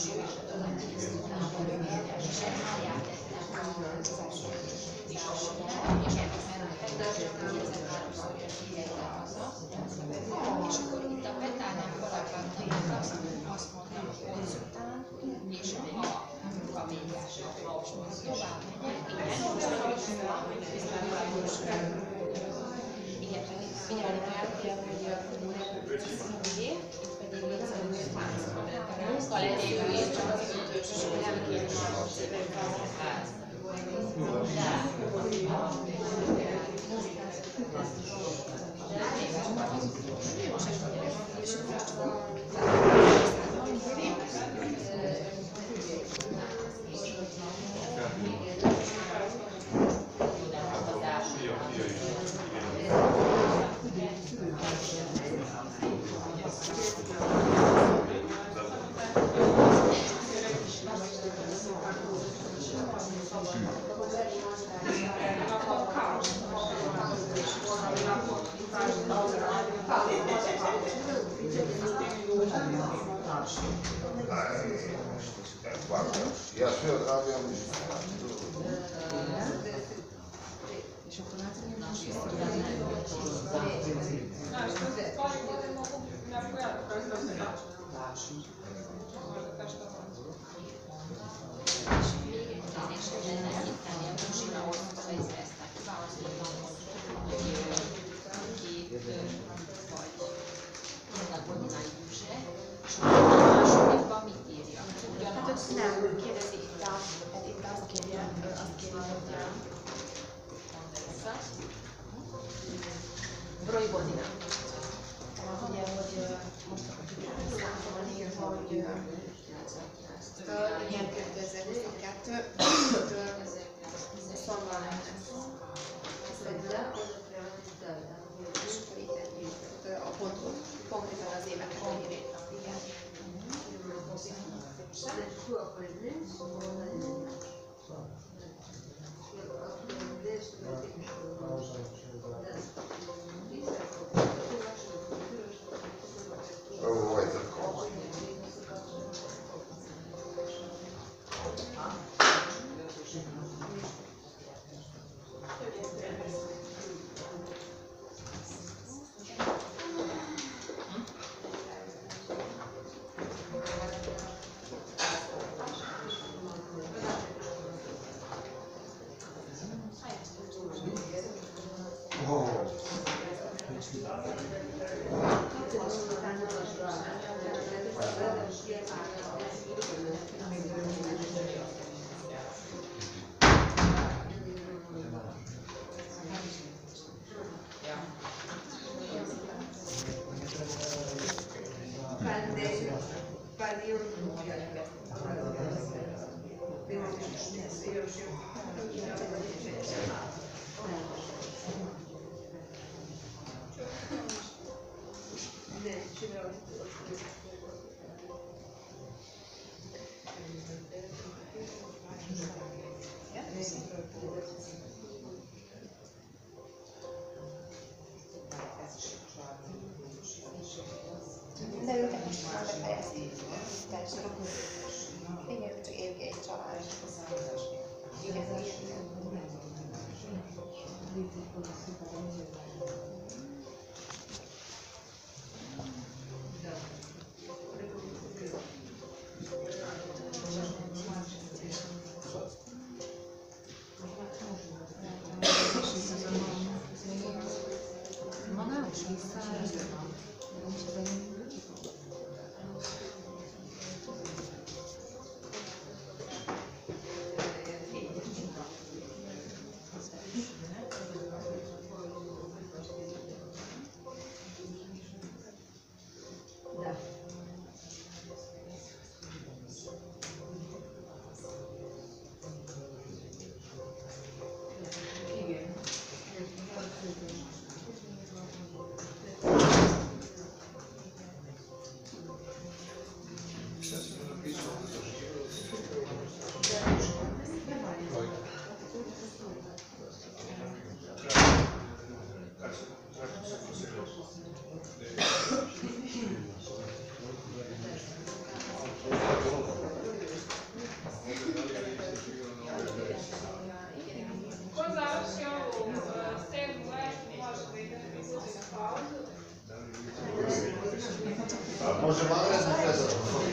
Az első kétezer-háromszor jön ide haza, és akkor itt a petánál alapvetően azt, azt mondtam, hogy ezután, és ha a véges, most tovább megyek, igen, igen, figyelni kell, ugye, hogy itt pedig létszerűs munka legyél, csak az ötös, és nem kéne már szépen felhasználni.
Ja sve odradio ništa.
Nem, kérdezi itt azt, itt azt kérje, azt kérje, hogy Roy Bodina. Ugye, hogy most akkor számolni, hogy ilyen kétezer-huszonkettőtől huszonvágy lesz. És akkor itt a pontot, konkrétan az éveket írtam. Igen.
Ovo je tako.
De őket most már befejezték. Tehát, igen, csak év egy család. Igen, igen.
Može vanredno sve.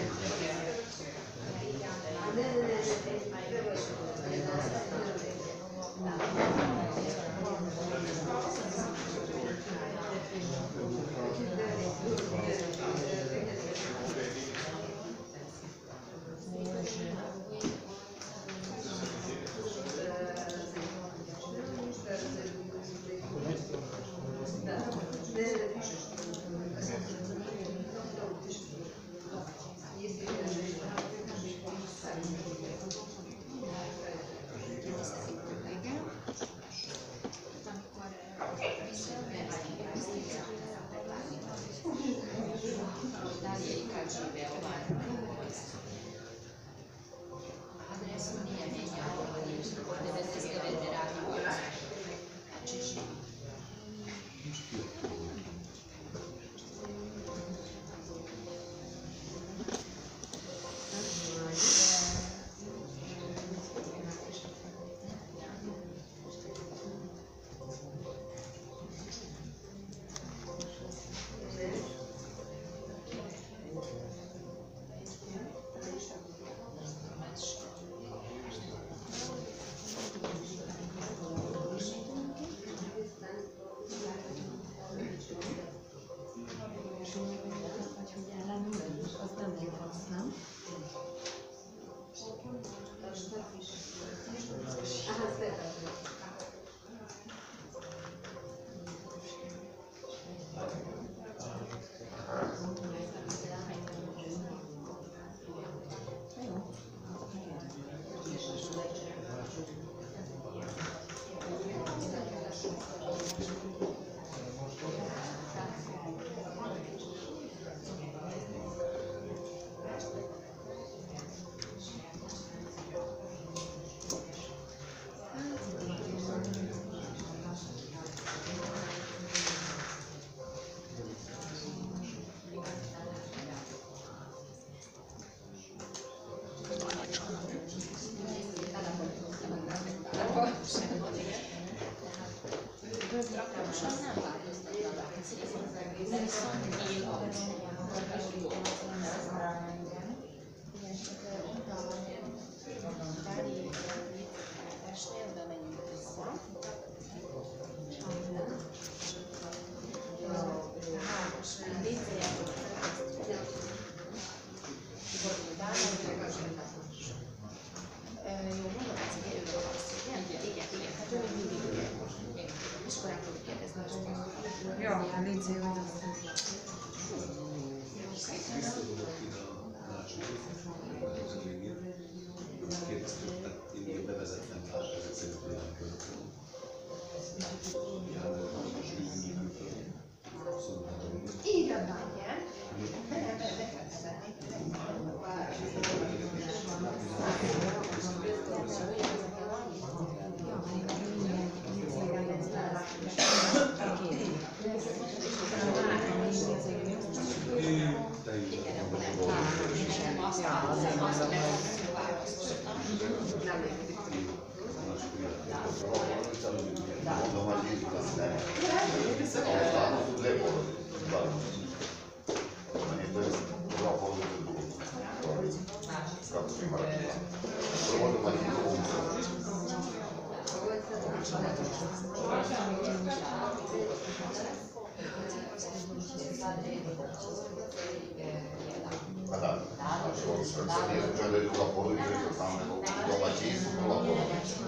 Pa da, znači ovo sve nije slučaj da je druga porodica, što sam nego domaćinstvo, prva porodica.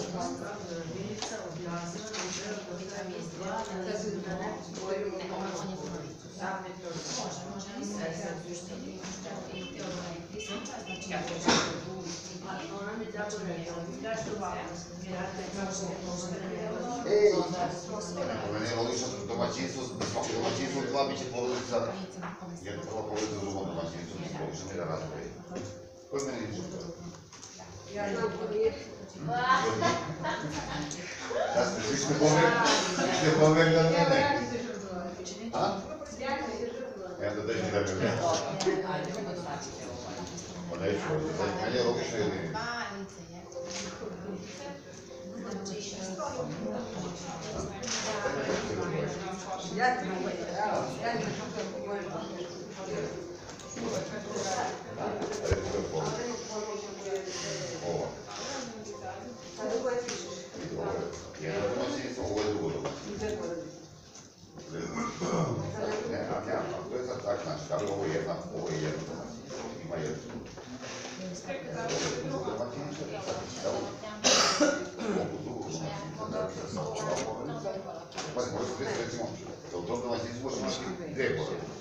Ej, po meni je logično domaćinstvo, da svako domaćinstvo dva biće porodica, jedna prva porodica, druga domaćinstvo, logično mi da razvoje. Ko je meni lično? Da ste, vi ste pomegli od mene. A? Ja da dajte da me ne. Pa neću, meni je logično ili... Ja ti mogu, ja ti mogu. ali ovo je jedna, ovo je jedna domaćinstvo, ima jedno. Drugo domaćinstvo, evo, mogu drugo domaćinstvo, pa ne možete reći, recimo, da u tom domaćinstvu može imati dve porodice.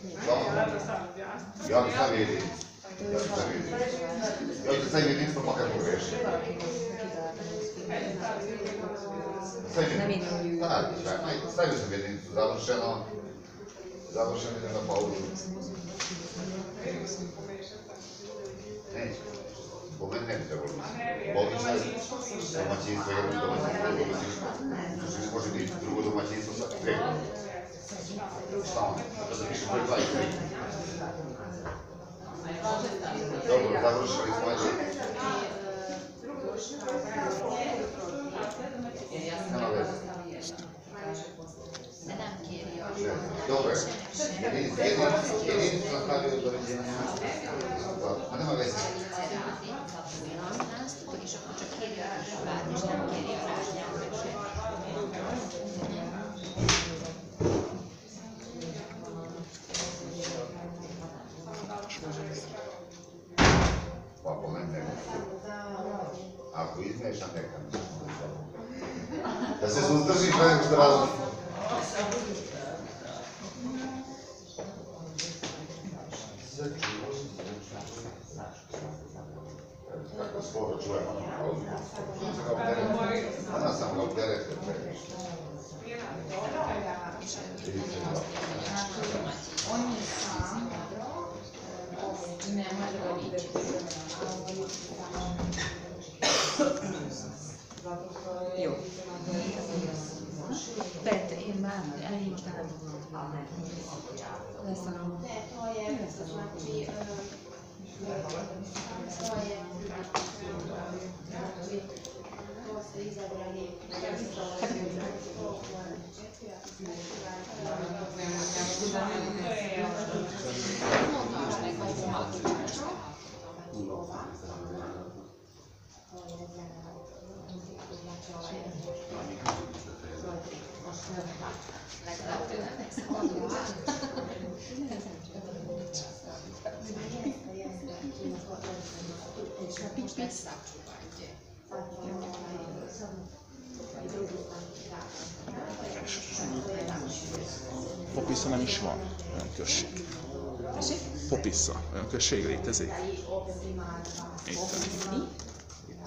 Ja bi stavio jedinicu. Ja bi stavio jedinicu. Ja bi stavio jedinicu, pa kako greši. Stavio sam jedinicu, završeno, završeno ide na pauzu. Neće, po meni ne bi trebalo biti. Logično je domaćinstvo, jedno domaćinstvo, drugo domaćinstvo. Znači može biti drugo domaćinstvo sa dve. Šta ono? Da se piše broj dva i tri. Dobro, završili smo jedno. Nema veze. Dobro, jedinicu sam stavio do viđenja. Ma nema veze. Pa po meni ne ako izmešam neka mi. Da se suzdržiš na nego što različno. Kako sporo čujem ono pauzu. Ona sam ga opterete.
On je sam, ne može da vići.
Jo. Dajte, imam, a i šta da ne sam.
Ne, to je, znači, to je, to ste izabrali,
Popissa nem is van olyan község. Popissa, olyan község létezik. Itt. Itt.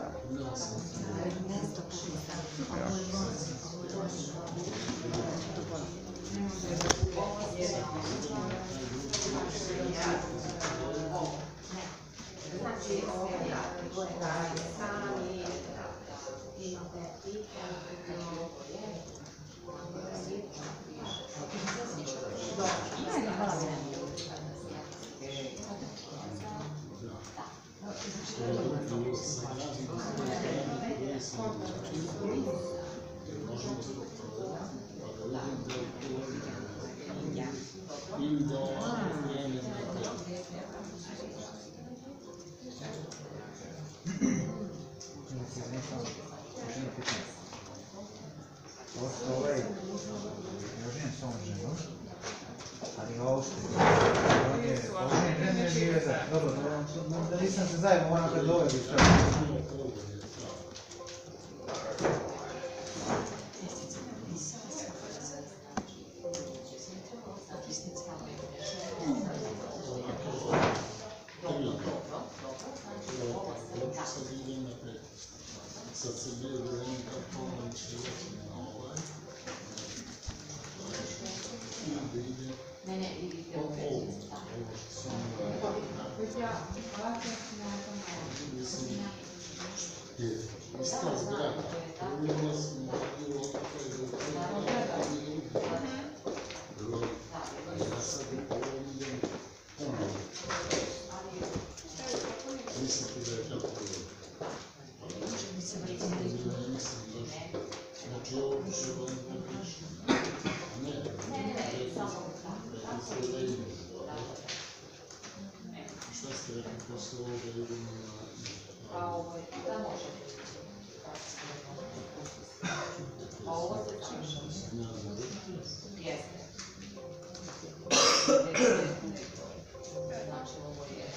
Ja.
Ovaj, još nije sam ženu, ali ovo što je, ovo je trener žive za, dobro, da nisam se zajedno, moram kad dovedi sve.
znači ovo je.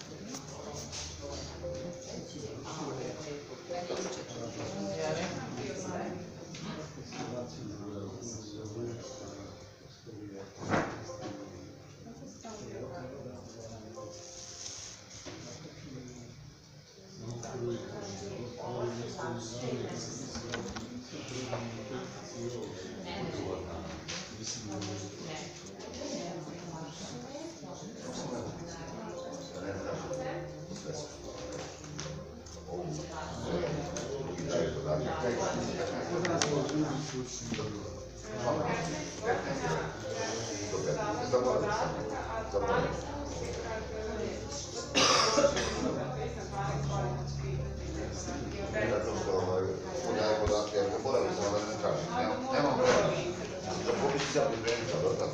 Zato što podaje podatke, ako moram se onda ne tražim. Nemam vremena. Da pomisli se pripremiti, ali tako?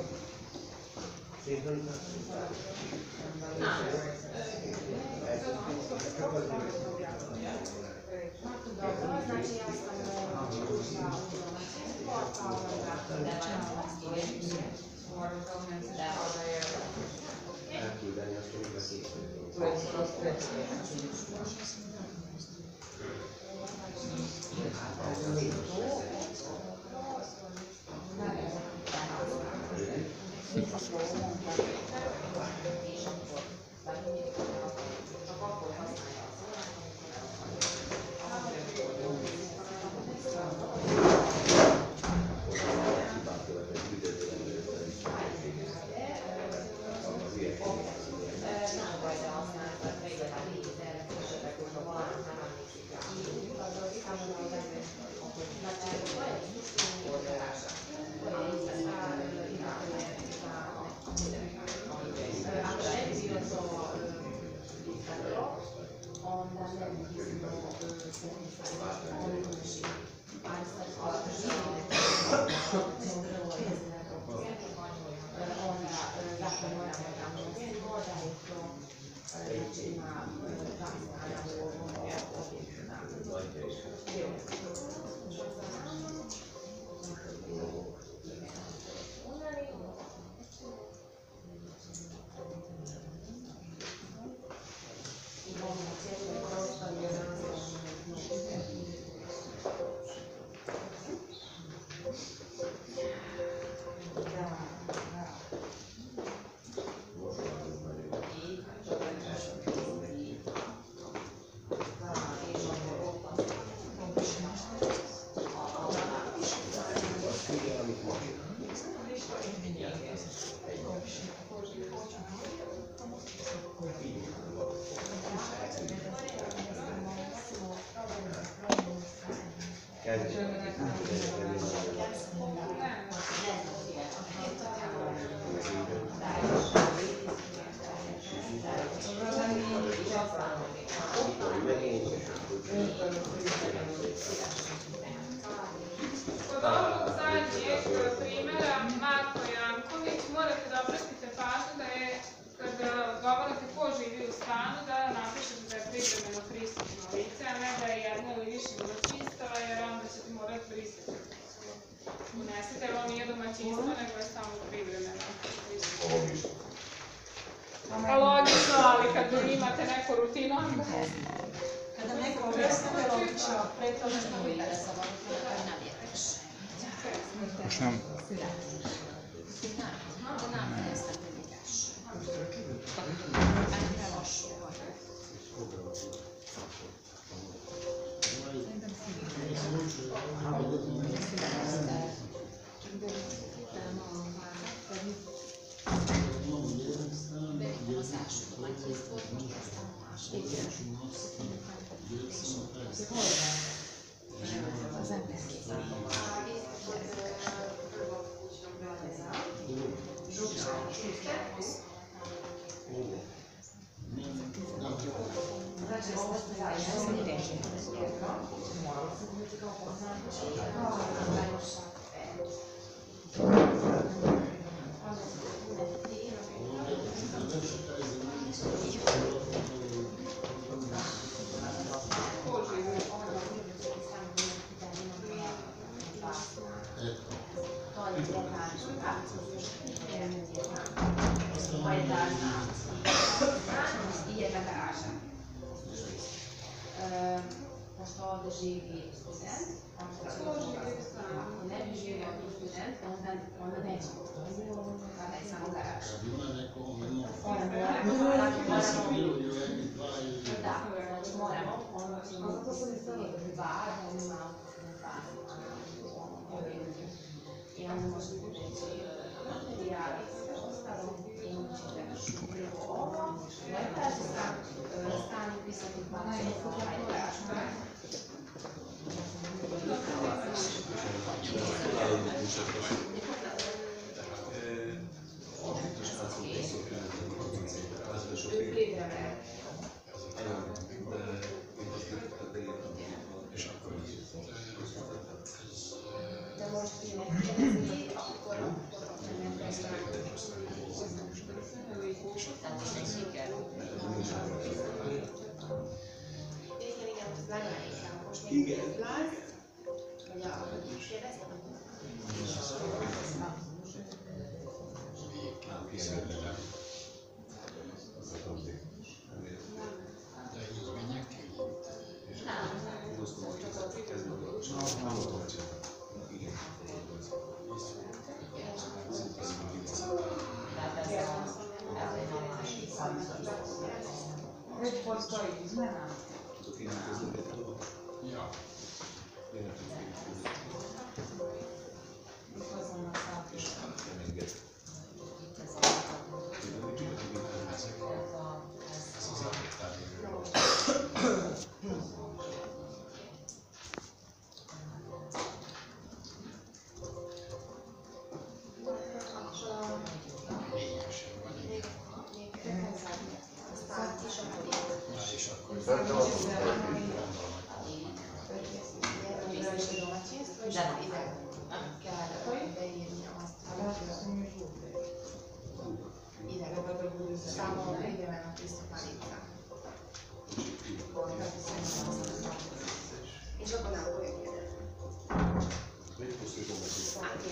Kod ovog zadnjeg primjera, Marko Janković, morate da obratite pažnju da je, kad govorite ko živi u stanu, da napišete da je privremeno prisutno lice, a ne da je jedno ili više domaćinstava, jer onda ćete morati brisati. Unesete, jer ovo nije domaćinstvo, nego je samo privremeno prisutno.
Ovo mišlja.
Pa logično, ali kad imate neku rutinu, onda...
Kada neko prestane, logično, pre toga što vi interesovali, kada navijekaš.
Počnem.
To
storia romantica, poi dalla jedna garaža. Pošto ovdje živi student, ako ne bi živio tu student, onda, onda neće biti, kada je samo garaža. Ona mora, da, znači moramo, ono će imati dva, on ima dva, i onda možemo reći materijali i sve ostalo, i onda će reći ovo, ne traži stan upisati plaćanje za ovaj garaž.
Igen.
Već postoji izmena.
Ja.
Samo privremena pristupanica. I gioco Napoli. Anche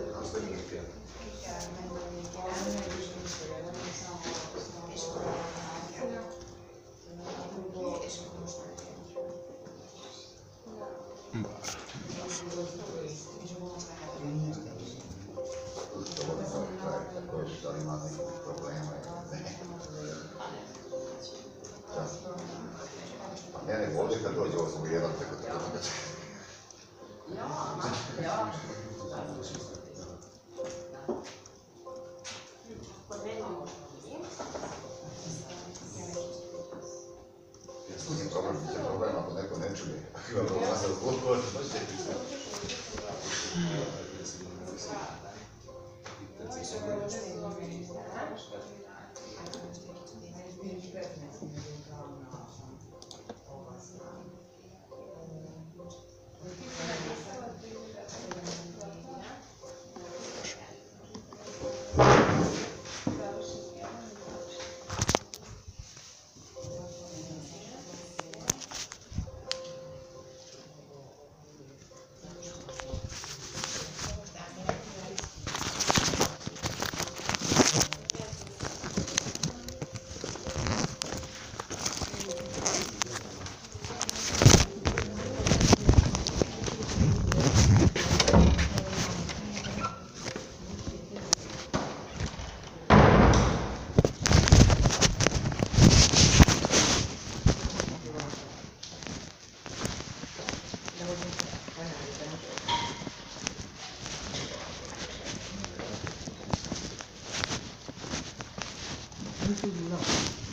Ne, nego ovdje kad dođe ovo samo jedan preko toga. Nije problem, će problem ako neko ne čuje. Ako ima problem sa zvukom, to će biti.
Thank you.